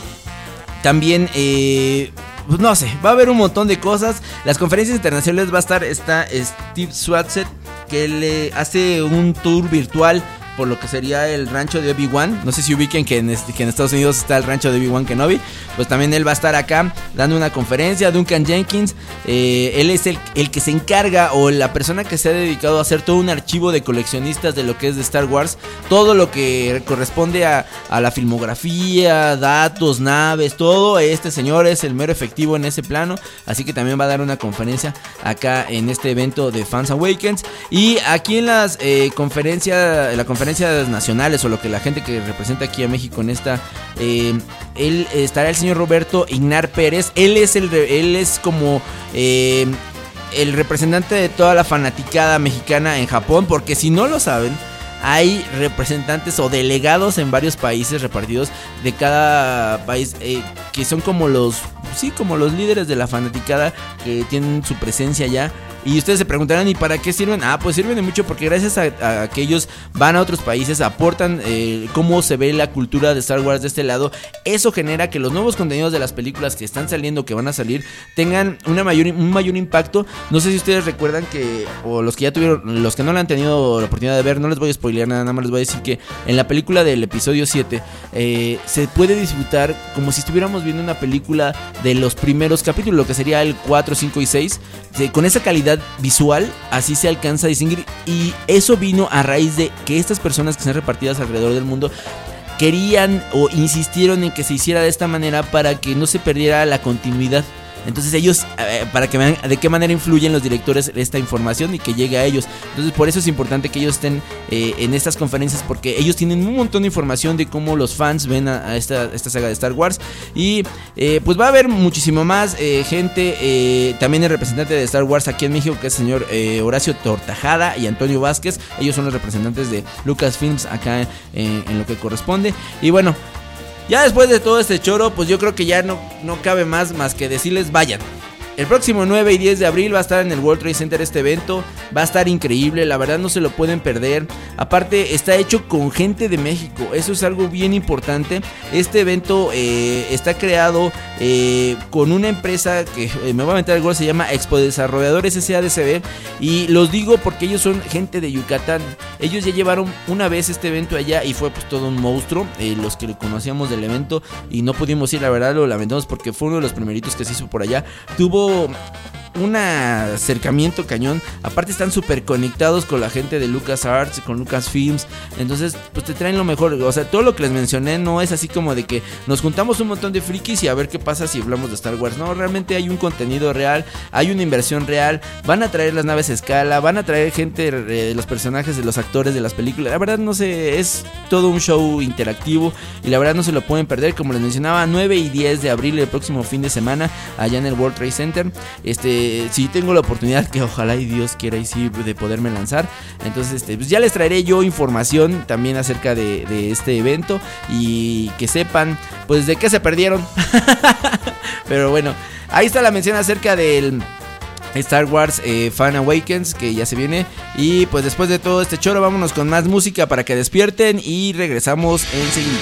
también... Eh, pues no sé, va a haber un montón de cosas. Las conferencias internacionales va a estar está Steve Swatzett, que le hace un tour virtual por lo que sería el rancho de Obi-Wan. No sé si ubiquen que en, este, que en Estados Unidos está el rancho de Obi-Wan Kenobi. Pues también él va a estar acá dando una conferencia. Duncan Jenkins, eh, él es el, el que se encarga, o la persona que se ha dedicado a hacer todo un archivo de coleccionistas de lo que es de Star Wars. Todo lo que corresponde a, a la filmografía, datos, naves, todo. Este señor es el mero efectivo en ese plano. Así que también va a dar una conferencia acá en este evento de Fans Awakens. Y aquí en las eh, conferencias, la conferencias nacionales, o lo que la gente que representa aquí a México en esta, eh, él estará el señor Roberto Ignar Pérez. Él es el él es como eh, el representante de toda la fanaticada mexicana en Japón, porque si no lo saben, hay representantes o delegados en varios países repartidos de cada país, eh, que son como los, sí, como los líderes de la fanaticada, que tienen su presencia allá. Y ustedes se preguntarán, ¿y para qué sirven? Ah, pues sirven de mucho, porque gracias a, a que ellos van a otros países, aportan eh, cómo se ve la cultura de Star Wars de este lado. Eso genera que los nuevos contenidos de las películas que están saliendo, que van a salir, tengan una mayor, un mayor impacto. No sé si ustedes recuerdan que, o los que ya tuvieron, los que no la han tenido la oportunidad de ver, no les voy a spoilear nada, nada más les voy a decir que en la película del episodio siete eh, se puede disfrutar como si estuviéramos viendo una película de los primeros capítulos, lo que sería el cuatro, cinco y seis, con esa calidad visual. Así se alcanza a distinguir, y eso vino a raíz de que estas personas que están repartidas alrededor del mundo querían o insistieron en que se hiciera de esta manera para que no se perdiera la continuidad. Entonces ellos, eh, para que vean de qué manera influyen los directores esta información y que llegue a ellos. Entonces por eso es importante que ellos estén eh, en estas conferencias, porque ellos tienen un montón de información de cómo los fans ven a, a esta, esta saga de Star Wars. Y eh, pues va a haber muchísimo más eh, gente. eh, También el representante de Star Wars aquí en México, que es el señor eh, Horacio Tortajada y Antonio Vázquez. Ellos son los representantes de Lucasfilms acá eh, en lo que corresponde. Y bueno, ya después de todo este choro, pues yo creo que ya no, no cabe más más que decirles, vayan. El próximo nueve y diez de abril va a estar en el World Trade Center este evento. Va a estar increíble, la verdad no se lo pueden perder. Aparte está hecho con gente de México, eso es algo bien importante. Este evento eh, está creado eh, con una empresa que eh, me voy a meter al gol, se llama Expo Desarrolladores S A D C B. Y los digo porque ellos son gente de Yucatán. Ellos ya llevaron una vez este evento allá y fue pues todo un monstruo. eh, Los que lo conocíamos del evento y no pudimos ir, la verdad lo lamentamos, porque fue uno de los primeritos que se hizo por allá. Tuvo un acercamiento cañón. Aparte están súper conectados con la gente de LucasArts, con Lucasfilms. Entonces pues te traen lo mejor. O sea, todo lo que les mencioné no es así como de que nos juntamos un montón de frikis y a ver qué pasa si hablamos de Star Wars. No, realmente hay un contenido real, hay una inversión real. Van a traer las naves a escala, van a traer gente de los personajes, de los actores de las películas. La verdad no sé, es todo un show interactivo y la verdad no se lo pueden perder. Como les mencionaba, nueve y diez de abril, el próximo fin de semana, allá en el World Trade Center. Este, si tengo la oportunidad, que ojalá y Dios quiera y sí, de poderme lanzar, entonces este, pues ya les traeré yo información también acerca de, de este evento y que sepan pues de qué se perdieron. Pero bueno, ahí está la mención acerca del Star Wars eh, Fan Awakens, que ya se viene. Y pues después de todo este choro, vámonos con más música para que despierten y regresamos enseguida.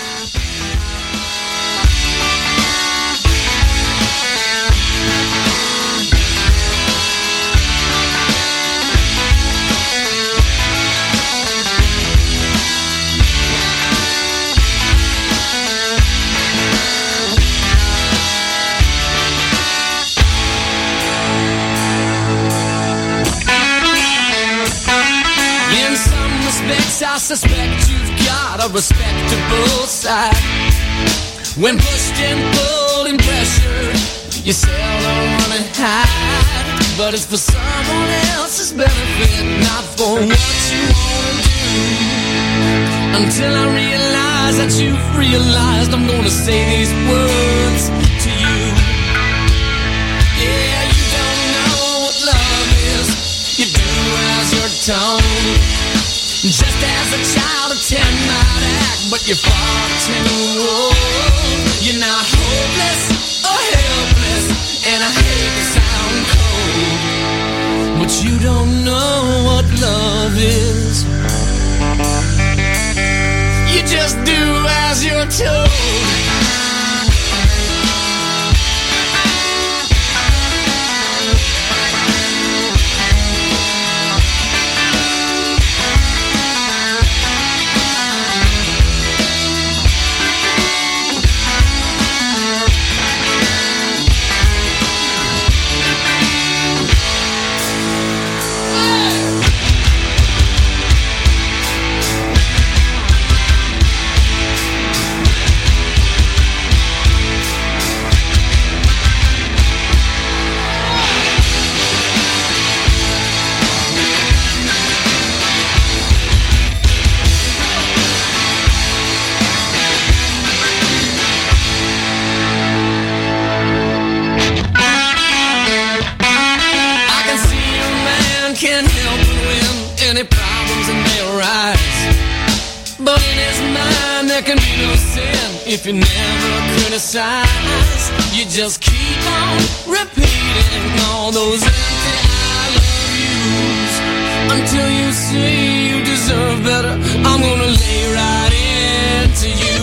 I suspect you've got a respectable side. When pushed and pulled and pressured, you seldom run and hide. But it's for someone else's benefit, not for what you want to do. Until I realize that you've realized I'm gonna say these words to you. Yeah, you don't know what love is. You do as you're told. Just as a child of ten might act, but you're far too old. You're not hopeless or helpless, and I hate to sound cold, but you don't know what love is. You just do as you're told. If you never criticize, you just keep on repeating all those empty I love yous until you see you deserve better. I'm gonna lay right into you.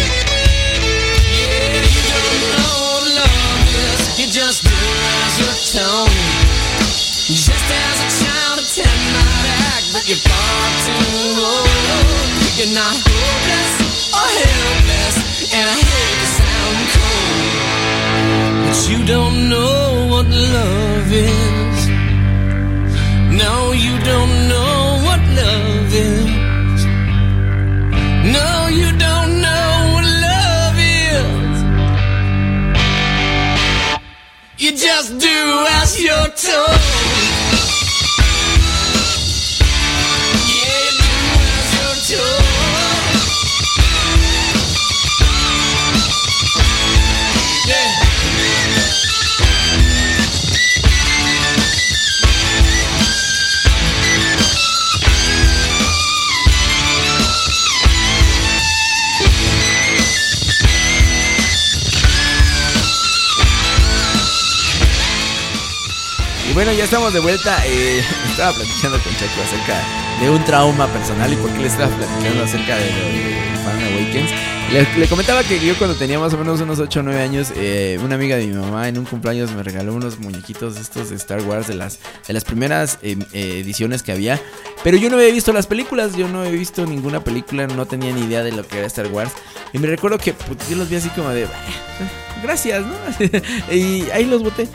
Yeah, you don't know what love is. You just do as you're told. Just as a child of ten might act, but you're far too old. You're not hopeless or helpless, and I hate to sound cold, but you don't know what love is. No, you don't know what love is. No, you don't know what love is. You just do as you're told. Yeah, you do as you're told. Bueno, ya estamos de vuelta. eh, Estaba platicando con Chaco acerca de un trauma personal y por qué le estaba platicando acerca de lo de Fan Awakens. Le, le comentaba que yo cuando tenía más o menos unos ocho o nueve años, eh, una amiga de mi mamá en un cumpleaños me regaló unos muñequitos estos de Star Wars, de las, de las primeras eh, eh, ediciones que había. Pero yo no había visto las películas, yo no había visto ninguna película, no tenía ni idea de lo que era Star Wars. Y me recuerdo que pues, yo los vi así como de, gracias, ¿no? Y ahí los boté.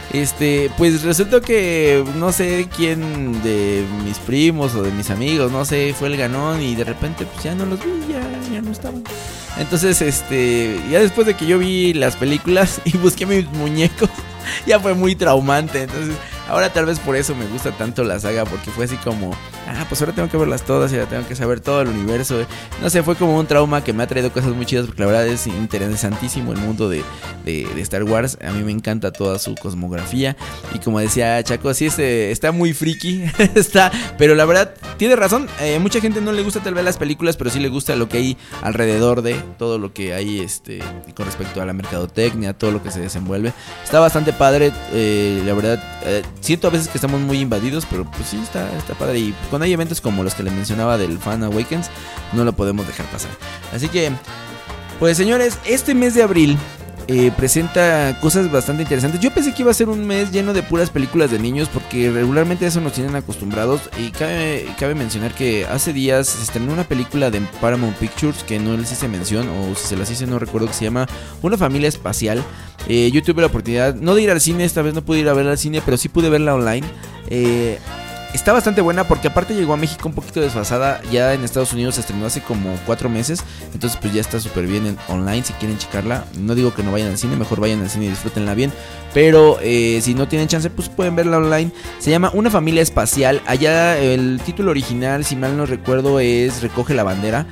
Este, pues resultó que no sé quién de mis primos o de mis amigos, no sé, fue el ganón y de repente pues ya no los vi, ya, ya no estaban. Entonces, este, ya después de que yo vi las películas y busqué mis muñecos, ya fue muy traumante. Entonces, ahora tal vez por eso me gusta tanto la saga, porque fue así como, ah, pues ahora tengo que verlas todas y ahora tengo que saber todo el universo. No sé, fue como un trauma que me ha traído cosas muy chidas, porque la verdad es interesantísimo el mundo de, de, de Star Wars. A mí me encanta toda su cosmografía. Y como decía Chaco, sí, este, está muy friki, está, pero la verdad, tiene razón. Eh, mucha gente no le gusta tal vez las películas, pero sí le gusta lo que hay alrededor de todo lo que hay este, con respecto a la mercadotecnia, todo lo que se desenvuelve. Está bastante padre, eh, la verdad. Eh, siento a veces que estamos muy invadidos, pero pues sí, está, está padre. Y cuando hay eventos como los que les mencionaba del Fan Awakens, no lo podemos dejar pasar. Así que, pues señores, este mes de abril eh, presenta cosas bastante interesantes. Yo pensé que iba a ser un mes lleno de puras películas de niños, porque regularmente eso nos tienen acostumbrados. Y cabe, cabe mencionar que hace días se estrenó una película de Paramount Pictures que no les hice mención, o si se las hice no recuerdo, que se llama Una familia espacial. Eh, yo tuve la oportunidad, no de ir al cine, esta vez no pude ir a verla al cine, pero sí pude verla online. Eh... Está bastante buena porque aparte llegó a México un poquito desfasada. Ya en Estados Unidos se estrenó hace como cuatro meses. Entonces pues ya está súper bien en online si quieren checarla. No digo que no vayan al cine, mejor vayan al cine y disfrútenla bien. Pero eh, si no tienen chance pues pueden verla online. Se llama Una familia espacial. Allá el título original, si mal no recuerdo, es Recoge la bandera.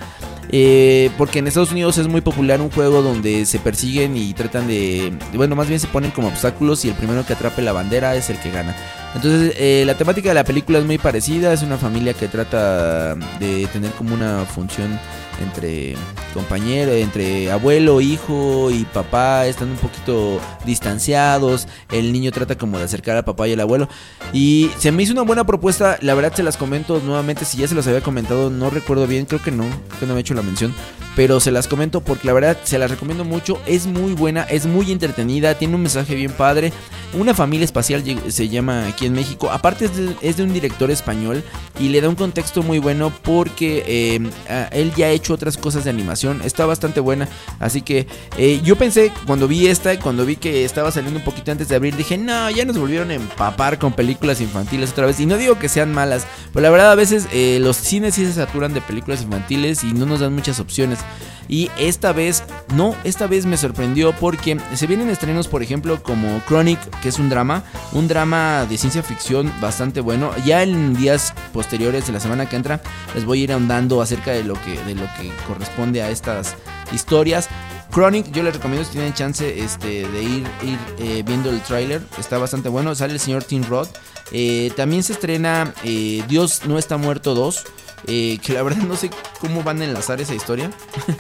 Eh, porque en Estados Unidos es muy popular un juego donde se persiguen y tratan de... Bueno, más bien se ponen como obstáculos y el primero que atrape la bandera es el que gana. Entonces eh, la temática de la película es muy parecida. Es una familia que trata de tener como una función entre compañero, entre abuelo, hijo y papá. Están un poquito distanciados. El niño trata como de acercar al papá y al abuelo. Y se me hizo una buena propuesta. La verdad se las comento nuevamente. Si ya se los había comentado, no recuerdo bien. Creo que no, creo que no me he hecho la mención. Pero se las comento porque la verdad se las recomiendo mucho. Es muy buena, es muy entretenida. Tiene un mensaje bien padre. Una familia espacial se llama aquí en México. Aparte es de, es de un director español. Y le da un contexto muy bueno porque eh, él ya ha hecho otras cosas de animación. Está bastante buena. Así que eh, yo pensé cuando vi esta, cuando vi que estaba saliendo un poquito antes de abril, dije, no, ya nos volvieron a empapar con películas infantiles otra vez. Y no digo que sean malas, pero la verdad a veces eh, los cines sí se saturan de películas infantiles y no nos dan muchas opciones. Y esta vez, no, esta vez me sorprendió porque se vienen estrenos, por ejemplo, como Chronic, que es un drama, un drama de ciencia ficción bastante bueno. Ya en días posteriores de la semana que entra les voy a ir ahondando acerca de lo que, de lo que corresponde a estas historias. Chronic, yo les recomiendo si tienen chance este, de ir, ir eh, viendo el tráiler, está bastante bueno. Sale el señor Tim Roth. Eh, también se estrena eh, Dios no está muerto dos. Eh, que la verdad no sé cómo van a enlazar esa historia.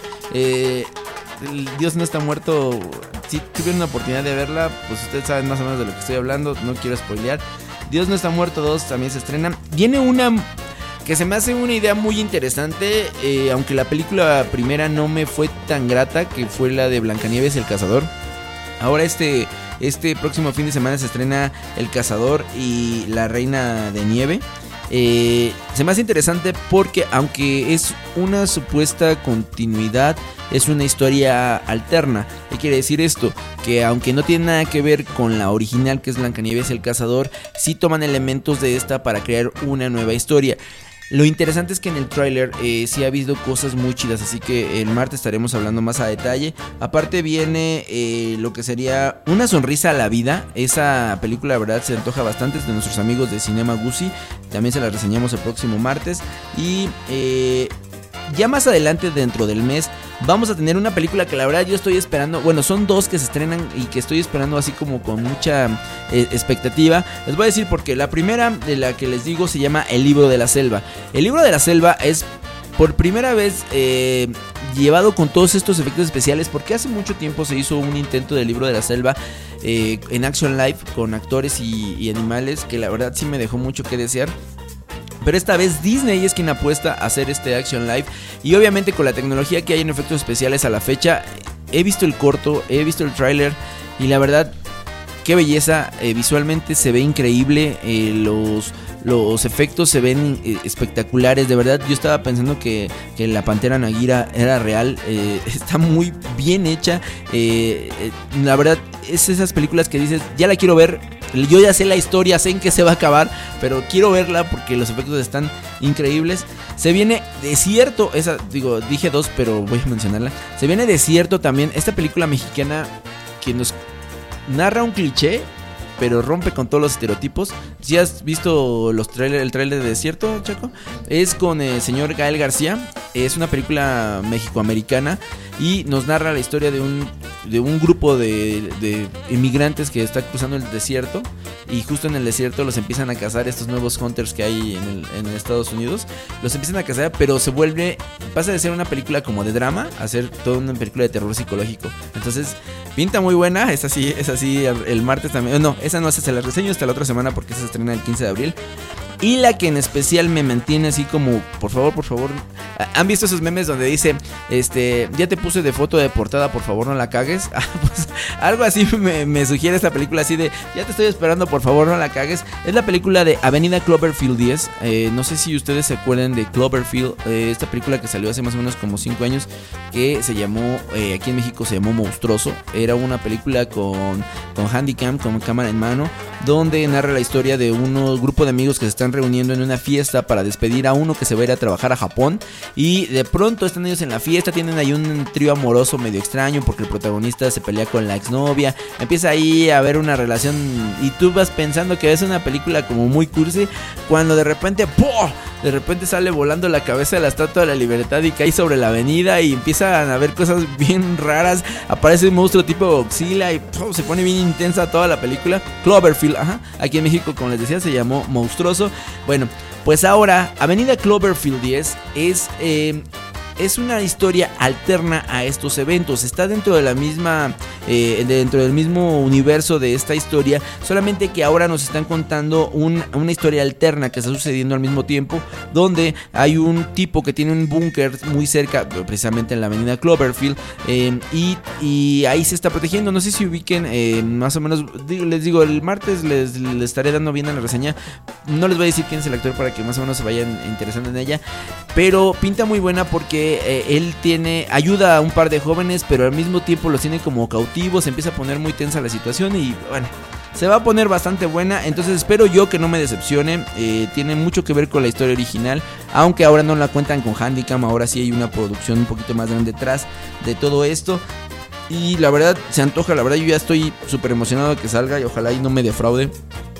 eh, Dios no está muerto. Si tuvieron una oportunidad de verla, pues ustedes saben más o menos de lo que estoy hablando. No quiero spoilear. Dios no está muerto dos también se estrena. Viene una que se me hace una idea muy interesante, eh, aunque la película primera no me fue tan grata, que fue la de Blancanieves y el Cazador. Ahora este, este próximo fin de semana se estrena El Cazador y la Reina de Nieve. Eh, se me hace interesante porque aunque es una supuesta continuidad, es una historia alterna. ¿Qué quiere decir esto? Que aunque no tiene nada que ver con la original, que es Blancanieves y el Cazador, sí toman elementos de esta para crear una nueva historia. Lo interesante es que en el tráiler eh, sí ha habido cosas muy chidas, así que el martes estaremos hablando más a detalle. Aparte viene eh, lo que sería Una sonrisa a la vida. Esa película la verdad se antoja bastante, de nuestros amigos de Cinema Guzzi. También se la reseñamos el próximo martes. Y eh, ya más adelante dentro del mes vamos a tener una película que la verdad yo estoy esperando. Bueno, son dos que se estrenan y que estoy esperando así como con mucha eh, expectativa. Les voy a decir porque la primera de la que les digo se llama El libro de la selva. El libro de la selva es por primera vez eh, llevado con todos estos efectos especiales, porque hace mucho tiempo se hizo un intento del libro de la selva eh, en Action Live con actores y, y animales, que la verdad sí me dejó mucho que desear. Pero esta vez Disney es quien apuesta a hacer este Action Live. Y obviamente con la tecnología que hay en efectos especiales a la fecha, he visto el corto, he visto el tráiler y la verdad, qué belleza, eh, visualmente se ve increíble, eh, los, los efectos se ven eh, espectaculares, de verdad. Yo estaba pensando que, que la Pantera Nagira era real, eh, está muy bien hecha, eh, eh, la verdad es esas películas que dices, ya la quiero ver, yo ya sé la historia, sé en qué se va a acabar, pero quiero verla porque los efectos están increíbles. Se viene Desierto, esa, digo, dije dos, pero voy a mencionarla. Se viene Desierto también, esta película mexicana que nos narra un cliché, pero rompe con todos los estereotipos. ¿Sí has visto los trailer, el tráiler de Desierto, Chaco? Es con el señor Gael García. Es una película mexicoamericana y nos narra la historia de un, de un grupo de, de inmigrantes que está cruzando el desierto. Y justo en el desierto los empiezan a cazar estos nuevos hunters que hay en, el, en Estados Unidos. Los empiezan a cazar, pero se vuelve, pasa de ser una película como de drama a ser toda una película de terror psicológico. Entonces, pinta muy buena. Es así, es así el martes también. No, esa no se la reseño hasta la otra semana porque se estrena el quince de abril. Y la que en especial me mantiene así como, por favor, por favor. ¿Han visto esos memes donde dice, este, ya te puse de foto de portada, por favor no la cagues? Ah, pues algo así me, me sugiere esta película, así de, ya te estoy esperando, por favor no la cagues. Es la película de Avenida Cloverfield diez. Eh, no sé si ustedes se acuerdan de Cloverfield, eh, esta película que salió hace más o menos como cinco años, que se llamó, eh, aquí en México se llamó Monstruoso. Era una película con, con Handycam, con cámara en mano, donde narra la historia de un grupo de amigos que se están reuniendo en una fiesta para despedir a uno que se va a ir a trabajar a Japón. Y de pronto están ellos en la fiesta, tienen ahí un trío amoroso medio extraño porque el protagonista se pelea con la exnovia. Empieza ahí a haber una relación y tú vas pensando que es una película como muy cursi, cuando de repente ¡pum! De repente sale volando la cabeza de la Estatua de la Libertad y cae sobre la avenida y empiezan a ver cosas bien raras. Aparece un monstruo tipo Godzilla y ¡pum! Se pone bien intensa toda la película. Cloverfield, ajá. Aquí en México, como les decía, se llamó Monstruoso. Bueno, pues ahora Avenida Cloverfield diez es... Eh, Es una historia alterna a estos eventos. Está dentro de la misma, eh, dentro del mismo universo de esta historia, solamente que ahora nos están contando un, una historia alterna que está sucediendo al mismo tiempo, donde hay un tipo que tiene un búnker muy cerca, precisamente en la avenida Cloverfield, eh, y, y ahí se está protegiendo. No sé si ubiquen, eh, más o menos, digo, les digo, el martes les, les estaré dando bien en la reseña. No les voy a decir quién es el actor para que más o menos se vayan interesando en ella, pero pinta muy buena porque Eh, él tiene, ayuda a un par de jóvenes, pero al mismo tiempo los tiene como cautivos. Se empieza a poner muy tensa la situación y bueno, se va a poner bastante buena. Entonces espero yo que no me decepcione. eh, Tiene mucho que ver con la historia original, aunque ahora no la cuentan con Handycam. Ahora sí hay una producción un poquito más grande detrás de todo esto. Y la verdad se antoja, la verdad yo ya estoy súper emocionado de que salga y ojalá y no me defraude.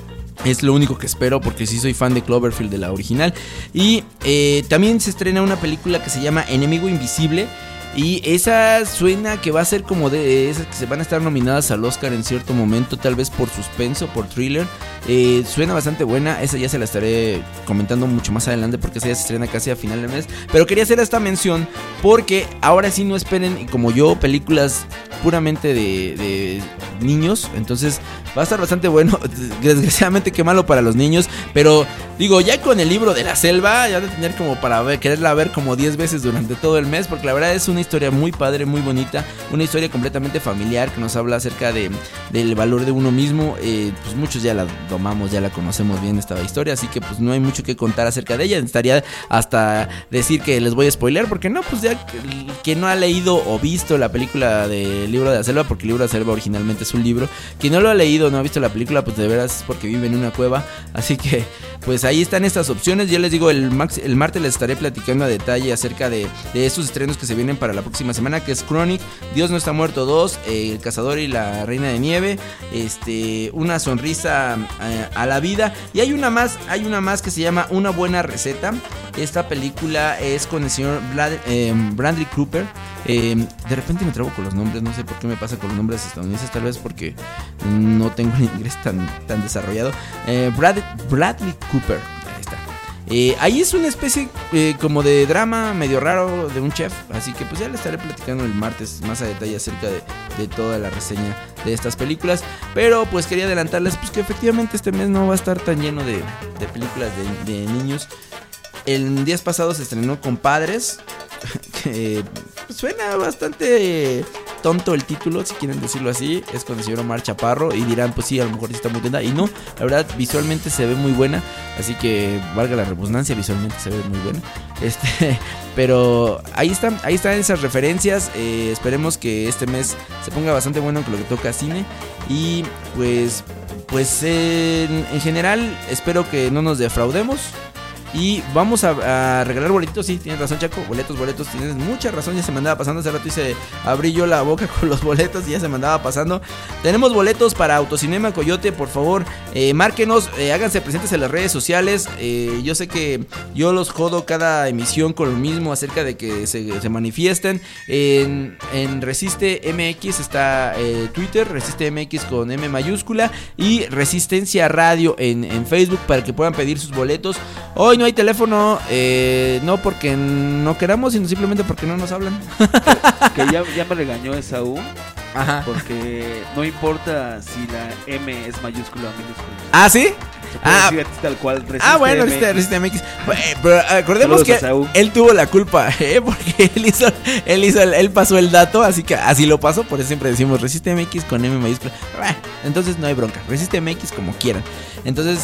Es lo único que espero porque sí soy fan de Cloverfield, de la original. Y eh, también se estrena una película que se llama Enemigo Invisible. Y esa suena que va a ser como de esas que se van a estar nominadas al Oscar en cierto momento, tal vez por suspenso, por thriller. eh, Suena bastante buena, esa ya se la estaré comentando mucho más adelante porque esa ya se estrena casi a final de mes. Pero quería hacer esta mención porque ahora sí no esperen, como yo, películas puramente de, de niños. Entonces va a estar bastante bueno. Desgraciadamente qué malo para los niños, pero digo, ya con el libro de la selva ya de tener como para ver, quererla ver como diez veces durante todo el mes, porque la verdad es una historia muy padre, muy bonita, una historia completamente familiar que nos habla acerca de, del valor de uno mismo. eh, Pues muchos ya la domamos, ya la conocemos bien esta historia, así que pues no hay mucho que contar acerca de ella. Estaría hasta decir que les voy a spoiler, porque no, pues ya que no ha leído o visto la película del libro de la selva, porque el libro de la selva originalmente es un libro, quien no lo ha leído, no ha visto la película, pues de veras es porque vive en una cueva. Así que pues ahí están estas opciones. Ya les digo, el, max, el martes les estaré platicando a detalle acerca de, de estos estrenos que se vienen para la próxima semana, que es Chronic, Dios no está muerto dos, eh, El cazador y la reina de nieve, este, Una sonrisa eh, a la vida. Y hay una más, hay una más que se llama Una buena receta. Esta película es con el señor Vlad, eh, Bradley Cooper. eh, De repente me trabo con los nombres, no sé por qué me pasa con los nombres estadounidenses, tal vez porque no tengo el inglés tan, tan desarrollado. eh, Brad, Bradley Cooper, ahí está. Eh, ahí es una especie eh, como de drama medio raro de un chef, así que pues ya le estaré platicando el martes más a detalle acerca de, de toda la reseña de estas películas. Pero pues quería adelantarles pues que efectivamente este mes no va a estar tan lleno de, de películas de, de niños. El días pasados se estrenó Compadres, que suena bastante tonto el título, si quieren decirlo así. Es con el señor Omar Chaparro y dirán, pues sí, a lo mejor sí está muy buena. Y no, la verdad, visualmente se ve muy buena, así que valga la redundancia, visualmente se ve muy buena. Este, pero ahí están, ahí están esas referencias. eh, Esperemos que este mes se ponga bastante bueno con lo que toca cine. Y pues pues en, en general espero que no nos defraudemos. Y vamos a, a regalar boletitos. Sí, tienes razón, Chaco, boletos, boletos, tienes mucha razón. Ya se me andaba pasando hace rato y se abrí yo la boca con los boletos y ya se me andaba pasando. Tenemos boletos para Autocinema Coyote. Por favor, eh, márquenos, eh, háganse presentes en las redes sociales. eh, Yo sé que yo los jodo cada emisión con lo mismo acerca de que se, se manifiesten. En, en Resiste M X está eh, Twitter, Resiste M X con M mayúscula, y Resistencia Radio en, en Facebook, para que puedan pedir sus boletos. Hoy no hay teléfono, eh, no porque no queramos, sino simplemente porque no nos hablan. Que ya, ya me regañó Esaú. Ajá. Porque no importa si la M es mayúscula o minúscula. ¿Ah, sí? Se puede Ah, decir tal cual, Resiste ah, bueno, M X. Resiste, Resiste M X. Eh, Pero acordemos Saludos que a Saúl. él tuvo la culpa, ¿eh? Porque él hizo, él hizo, él pasó el dato, así que así lo pasó. Por eso siempre decimos Resiste M X con M mayúscula. Bah, entonces no hay bronca, Resiste M X como quieran. Entonces,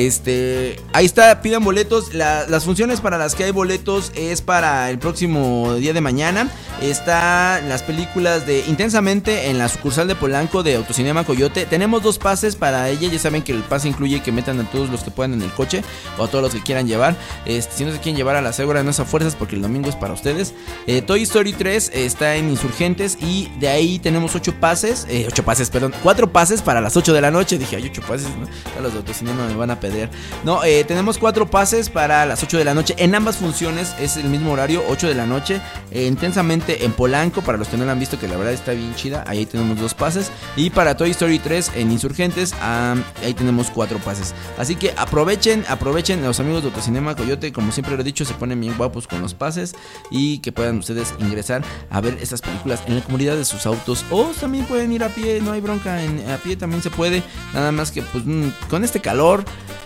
este, ahí está, pidan boletos. La, las funciones para las que hay boletos es para el próximo día de mañana. Están las películas de Intensamente en la sucursal de Polanco de Autocinema Coyote. Tenemos dos pases para ella. Ya saben que el pase incluye que metan a todos los que puedan en el coche, o a todos los que quieran llevar. Este, si no se quieren llevar a la segura, no es a fuerzas, porque el domingo es para ustedes. eh, Toy Story tres está en Insurgentes, y de ahí tenemos ocho pases, eh, ocho pases, perdón, cuatro pases para las ocho de la noche. Dije, hay ocho pases, ¿no? A los de Autocinema me van a pedir. No, eh, tenemos cuatro pases para las ocho de la noche. En ambas funciones es el mismo horario, ocho de la noche. eh, Intensamente en Polanco, para los que no la han visto, que la verdad está bien chida, ahí tenemos dos pases. Y para Toy Story tres en Insurgentes, um, ahí tenemos cuatro pases. Así que aprovechen, aprovechen. Los amigos de Autocinema Coyote, como siempre lo he dicho, se ponen bien guapos con los pases, y que puedan ustedes ingresar a ver estas películas en la comunidad de sus autos. O también pueden ir a pie, no hay bronca, en, a pie también se puede. Nada más que pues mm, con este calor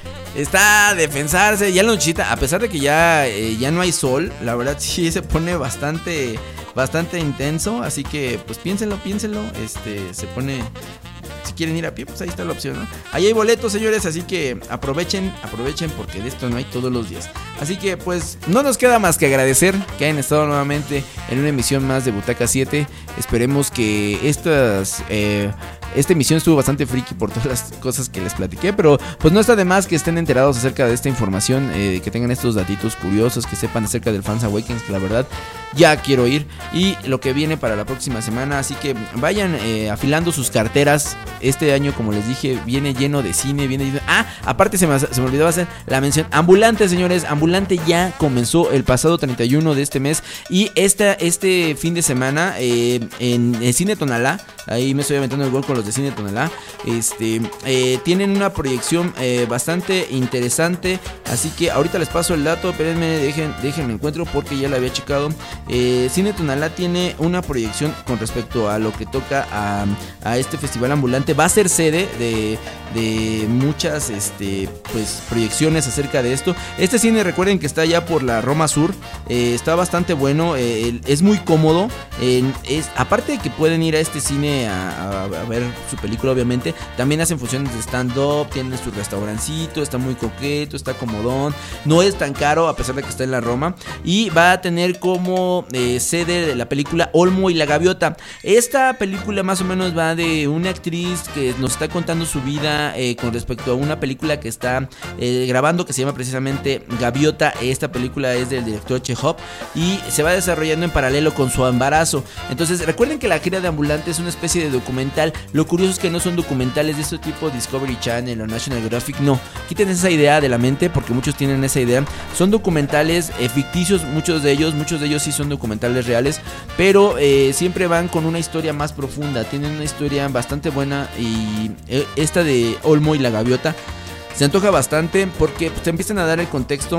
está de pensarse. Ya la nochita, a pesar de que ya, eh, ya no hay sol, la verdad sí se pone bastante, bastante intenso. Así que pues piénsenlo, piénsenlo. Este, se pone... Si quieren ir a pie, pues ahí está la opción, ¿no? Ahí hay boletos, señores, así que aprovechen, aprovechen, porque de esto no hay todos los días. Así que pues no nos queda más que agradecer que hayan estado nuevamente en una emisión más de Butaca siete. Esperemos que estas... Eh, esta emisión estuvo bastante friki por todas las cosas que les platiqué, pero pues no está de más que estén enterados acerca de esta información, eh, que tengan estos datitos curiosos, que sepan acerca del Fans Awakens, que la verdad ya quiero ir, y lo que viene para la próxima semana. Así que vayan eh, afilando sus carteras. Este año, como les dije, viene lleno de cine, viene lleno... Ah, aparte se me, se me olvidaba hacer la mención. Ambulante, señores, Ambulante ya comenzó el pasado treinta y uno de este mes, y esta, este fin de semana eh, en el Cine Tonalá, ahí me estoy aventando el gol con los de Cine Tonalá, este, eh, tienen una proyección eh, bastante interesante. Así que ahorita les paso el dato, espérenme, dejen, déjenme encuentro porque ya la había checado. eh, Cine Tonalá tiene una proyección con respecto a lo que toca a, a este festival ambulante. Va a ser sede de, de muchas este, pues, proyecciones acerca de esto. Este cine, recuerden que está allá por la Roma Sur, eh, está bastante bueno, eh, es muy cómodo. eh, es, aparte de que pueden ir a este cine a, a, a ver su película, obviamente, también hacen funciones de stand-up, tienen su restaurancito, está muy coqueto, está comodón, no es tan caro a pesar de que está en la Roma, y va a tener como eh, sede de la película Olmo y la Gaviota. Esta película más o menos va de una actriz que nos está contando su vida eh, con respecto a una película que está eh, grabando, que se llama precisamente Gaviota. Esta película es del director Chekhov y se va desarrollando en paralelo con su embarazo. Entonces recuerden que la gira de Ambulante es una especie de documental. Lo curioso es que no son documentales de este tipo Discovery Channel o National Geographic, no, quiten esa idea de la mente porque muchos tienen esa idea. Son documentales eh, ficticios, muchos de ellos, muchos de ellos sí son documentales reales, pero eh, siempre van con una historia más profunda, tienen una historia bastante buena. Y eh, esta de Olmo y la Gaviota se antoja bastante porque pues, te empiezan a dar el contexto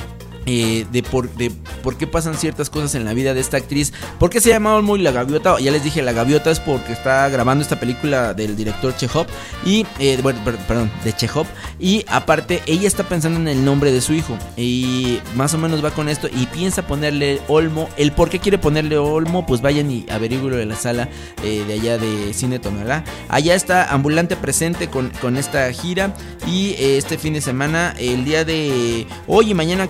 Eh, de, por, de por qué pasan ciertas cosas en la vida de esta actriz. ¿Por qué se llama Olmo y la Gaviota? Ya les dije, la Gaviota es porque está grabando esta película del director Chekhov y, eh, bueno, per, perdón, de Chekhov. Y aparte, ella está pensando en el nombre de su hijo y más o menos va con esto y piensa ponerle Olmo. El por qué quiere ponerle Olmo, pues vayan y averigüenlo en la sala eh, de allá de Cine Tonalá. Allá está Ambulante presente con, con esta gira y eh, este fin de semana, el día de hoy y mañana creo que es donde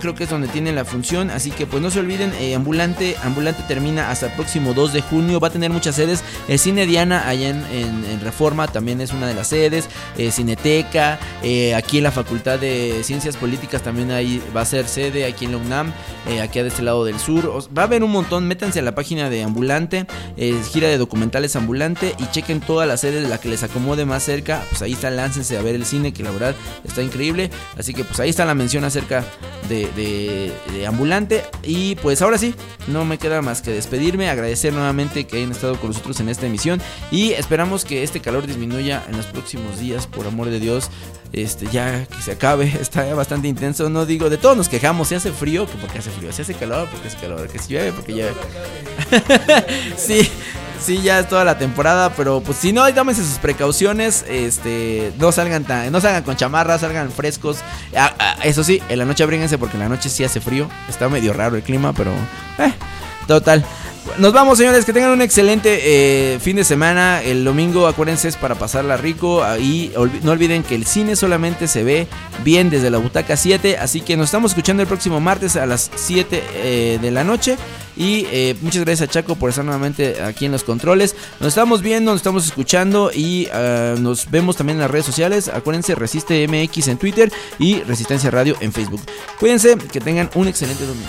tiene la función, así que pues no se olviden, eh, Ambulante, Ambulante termina hasta el próximo dos de junio, va a tener muchas sedes, el Cine Diana allá en, en, en Reforma también es una de las sedes, eh, Cineteca, eh, aquí en la Facultad de Ciencias Políticas también ahí va a ser sede, aquí en la UNAM, eh, aquí de este lado del sur, Os, va a haber un montón, métanse a la página de Ambulante, eh, gira de documentales Ambulante y chequen todas las sedes de la que les acomode más cerca, pues ahí está, láncense a ver el cine que la verdad está increíble, así que pues ahí está la mención acerca de, de, de Ambulante y pues ahora sí, no me queda más que despedirme, agradecer nuevamente que hayan estado con nosotros en esta emisión y esperamos que este calor disminuya en los próximos días, por amor de Dios, este ya que se acabe, está bastante intenso, no digo, de todos nos quejamos, si hace frío, que porque hace frío, si hace calor, porque hace calor, que si llueve, porque llueve. Sí, sí, ya es toda la temporada, pero pues si no, tómense sus precauciones, este, no salgan tan, no salgan con chamarras, salgan frescos. Ah, ah, eso sí, en la noche abríguense porque en la noche sí hace frío, está medio raro el clima, pero eh, total. Nos vamos, señores, que tengan un excelente eh, fin de semana. El domingo, acuérdense, es para pasarla rico. Y olv- no olviden que el cine solamente se ve bien desde la butaca siete. Así que nos estamos escuchando el próximo martes a las siete eh, de la noche. Y eh, muchas gracias a Chaco por estar nuevamente aquí en los controles. Nos estamos viendo, nos estamos escuchando y uh, nos vemos también en las redes sociales. Acuérdense, Resiste M X en Twitter y Resistencia Radio en Facebook. Cuídense, que tengan un excelente domingo.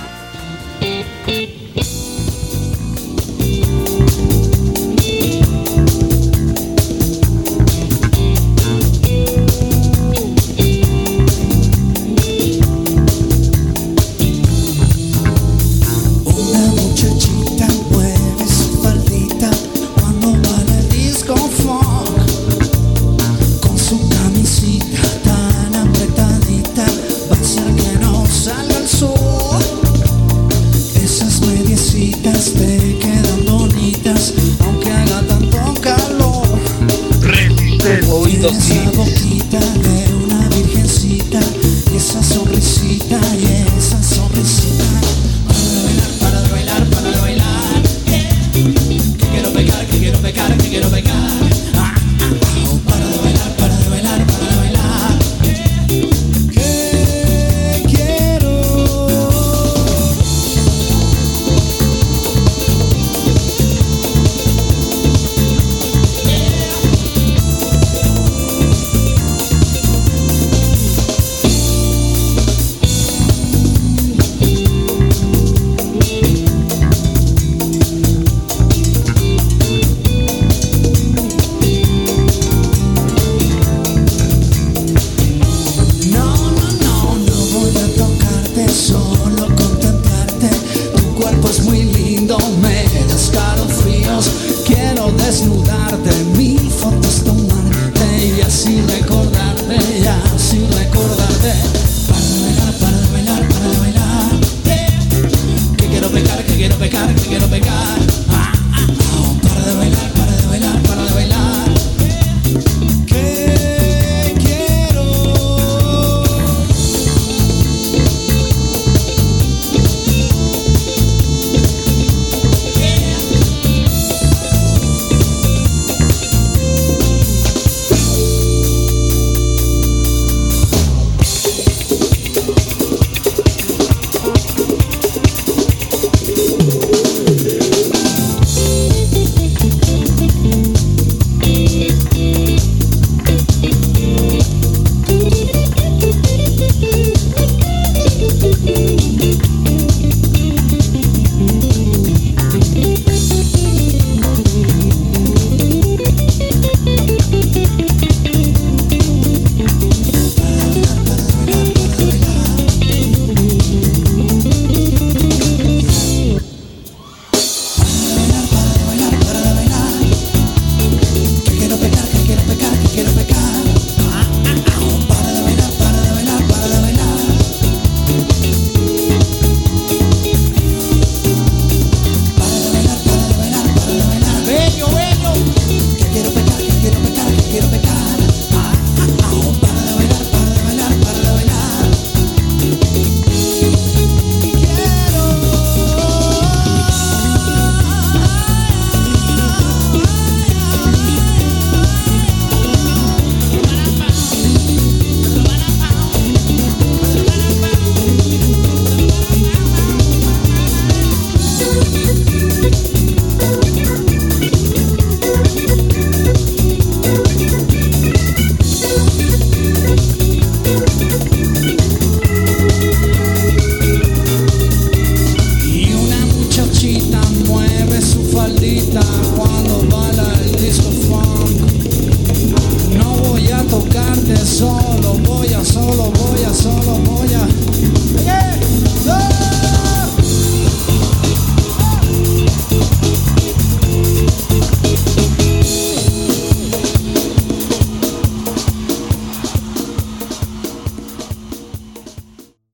Te quedan bonitas, aunque haga tanto calor. Oídos, esa boquita de una virgencita y esa sonrisita y esa sonrisita. Para de bailar, para de bailar, para de bailar. Eh. Que quiero pegar, que quiero pegar, que quiero pegar. Ah, ah, ah. Para de bailar, para de bailar, para de bailar. Eh. Que quiero. Solo contemplarte, tu cuerpo es muy lindo, me da escalofríos. Quiero desnudarte, mi foto es tomarte y así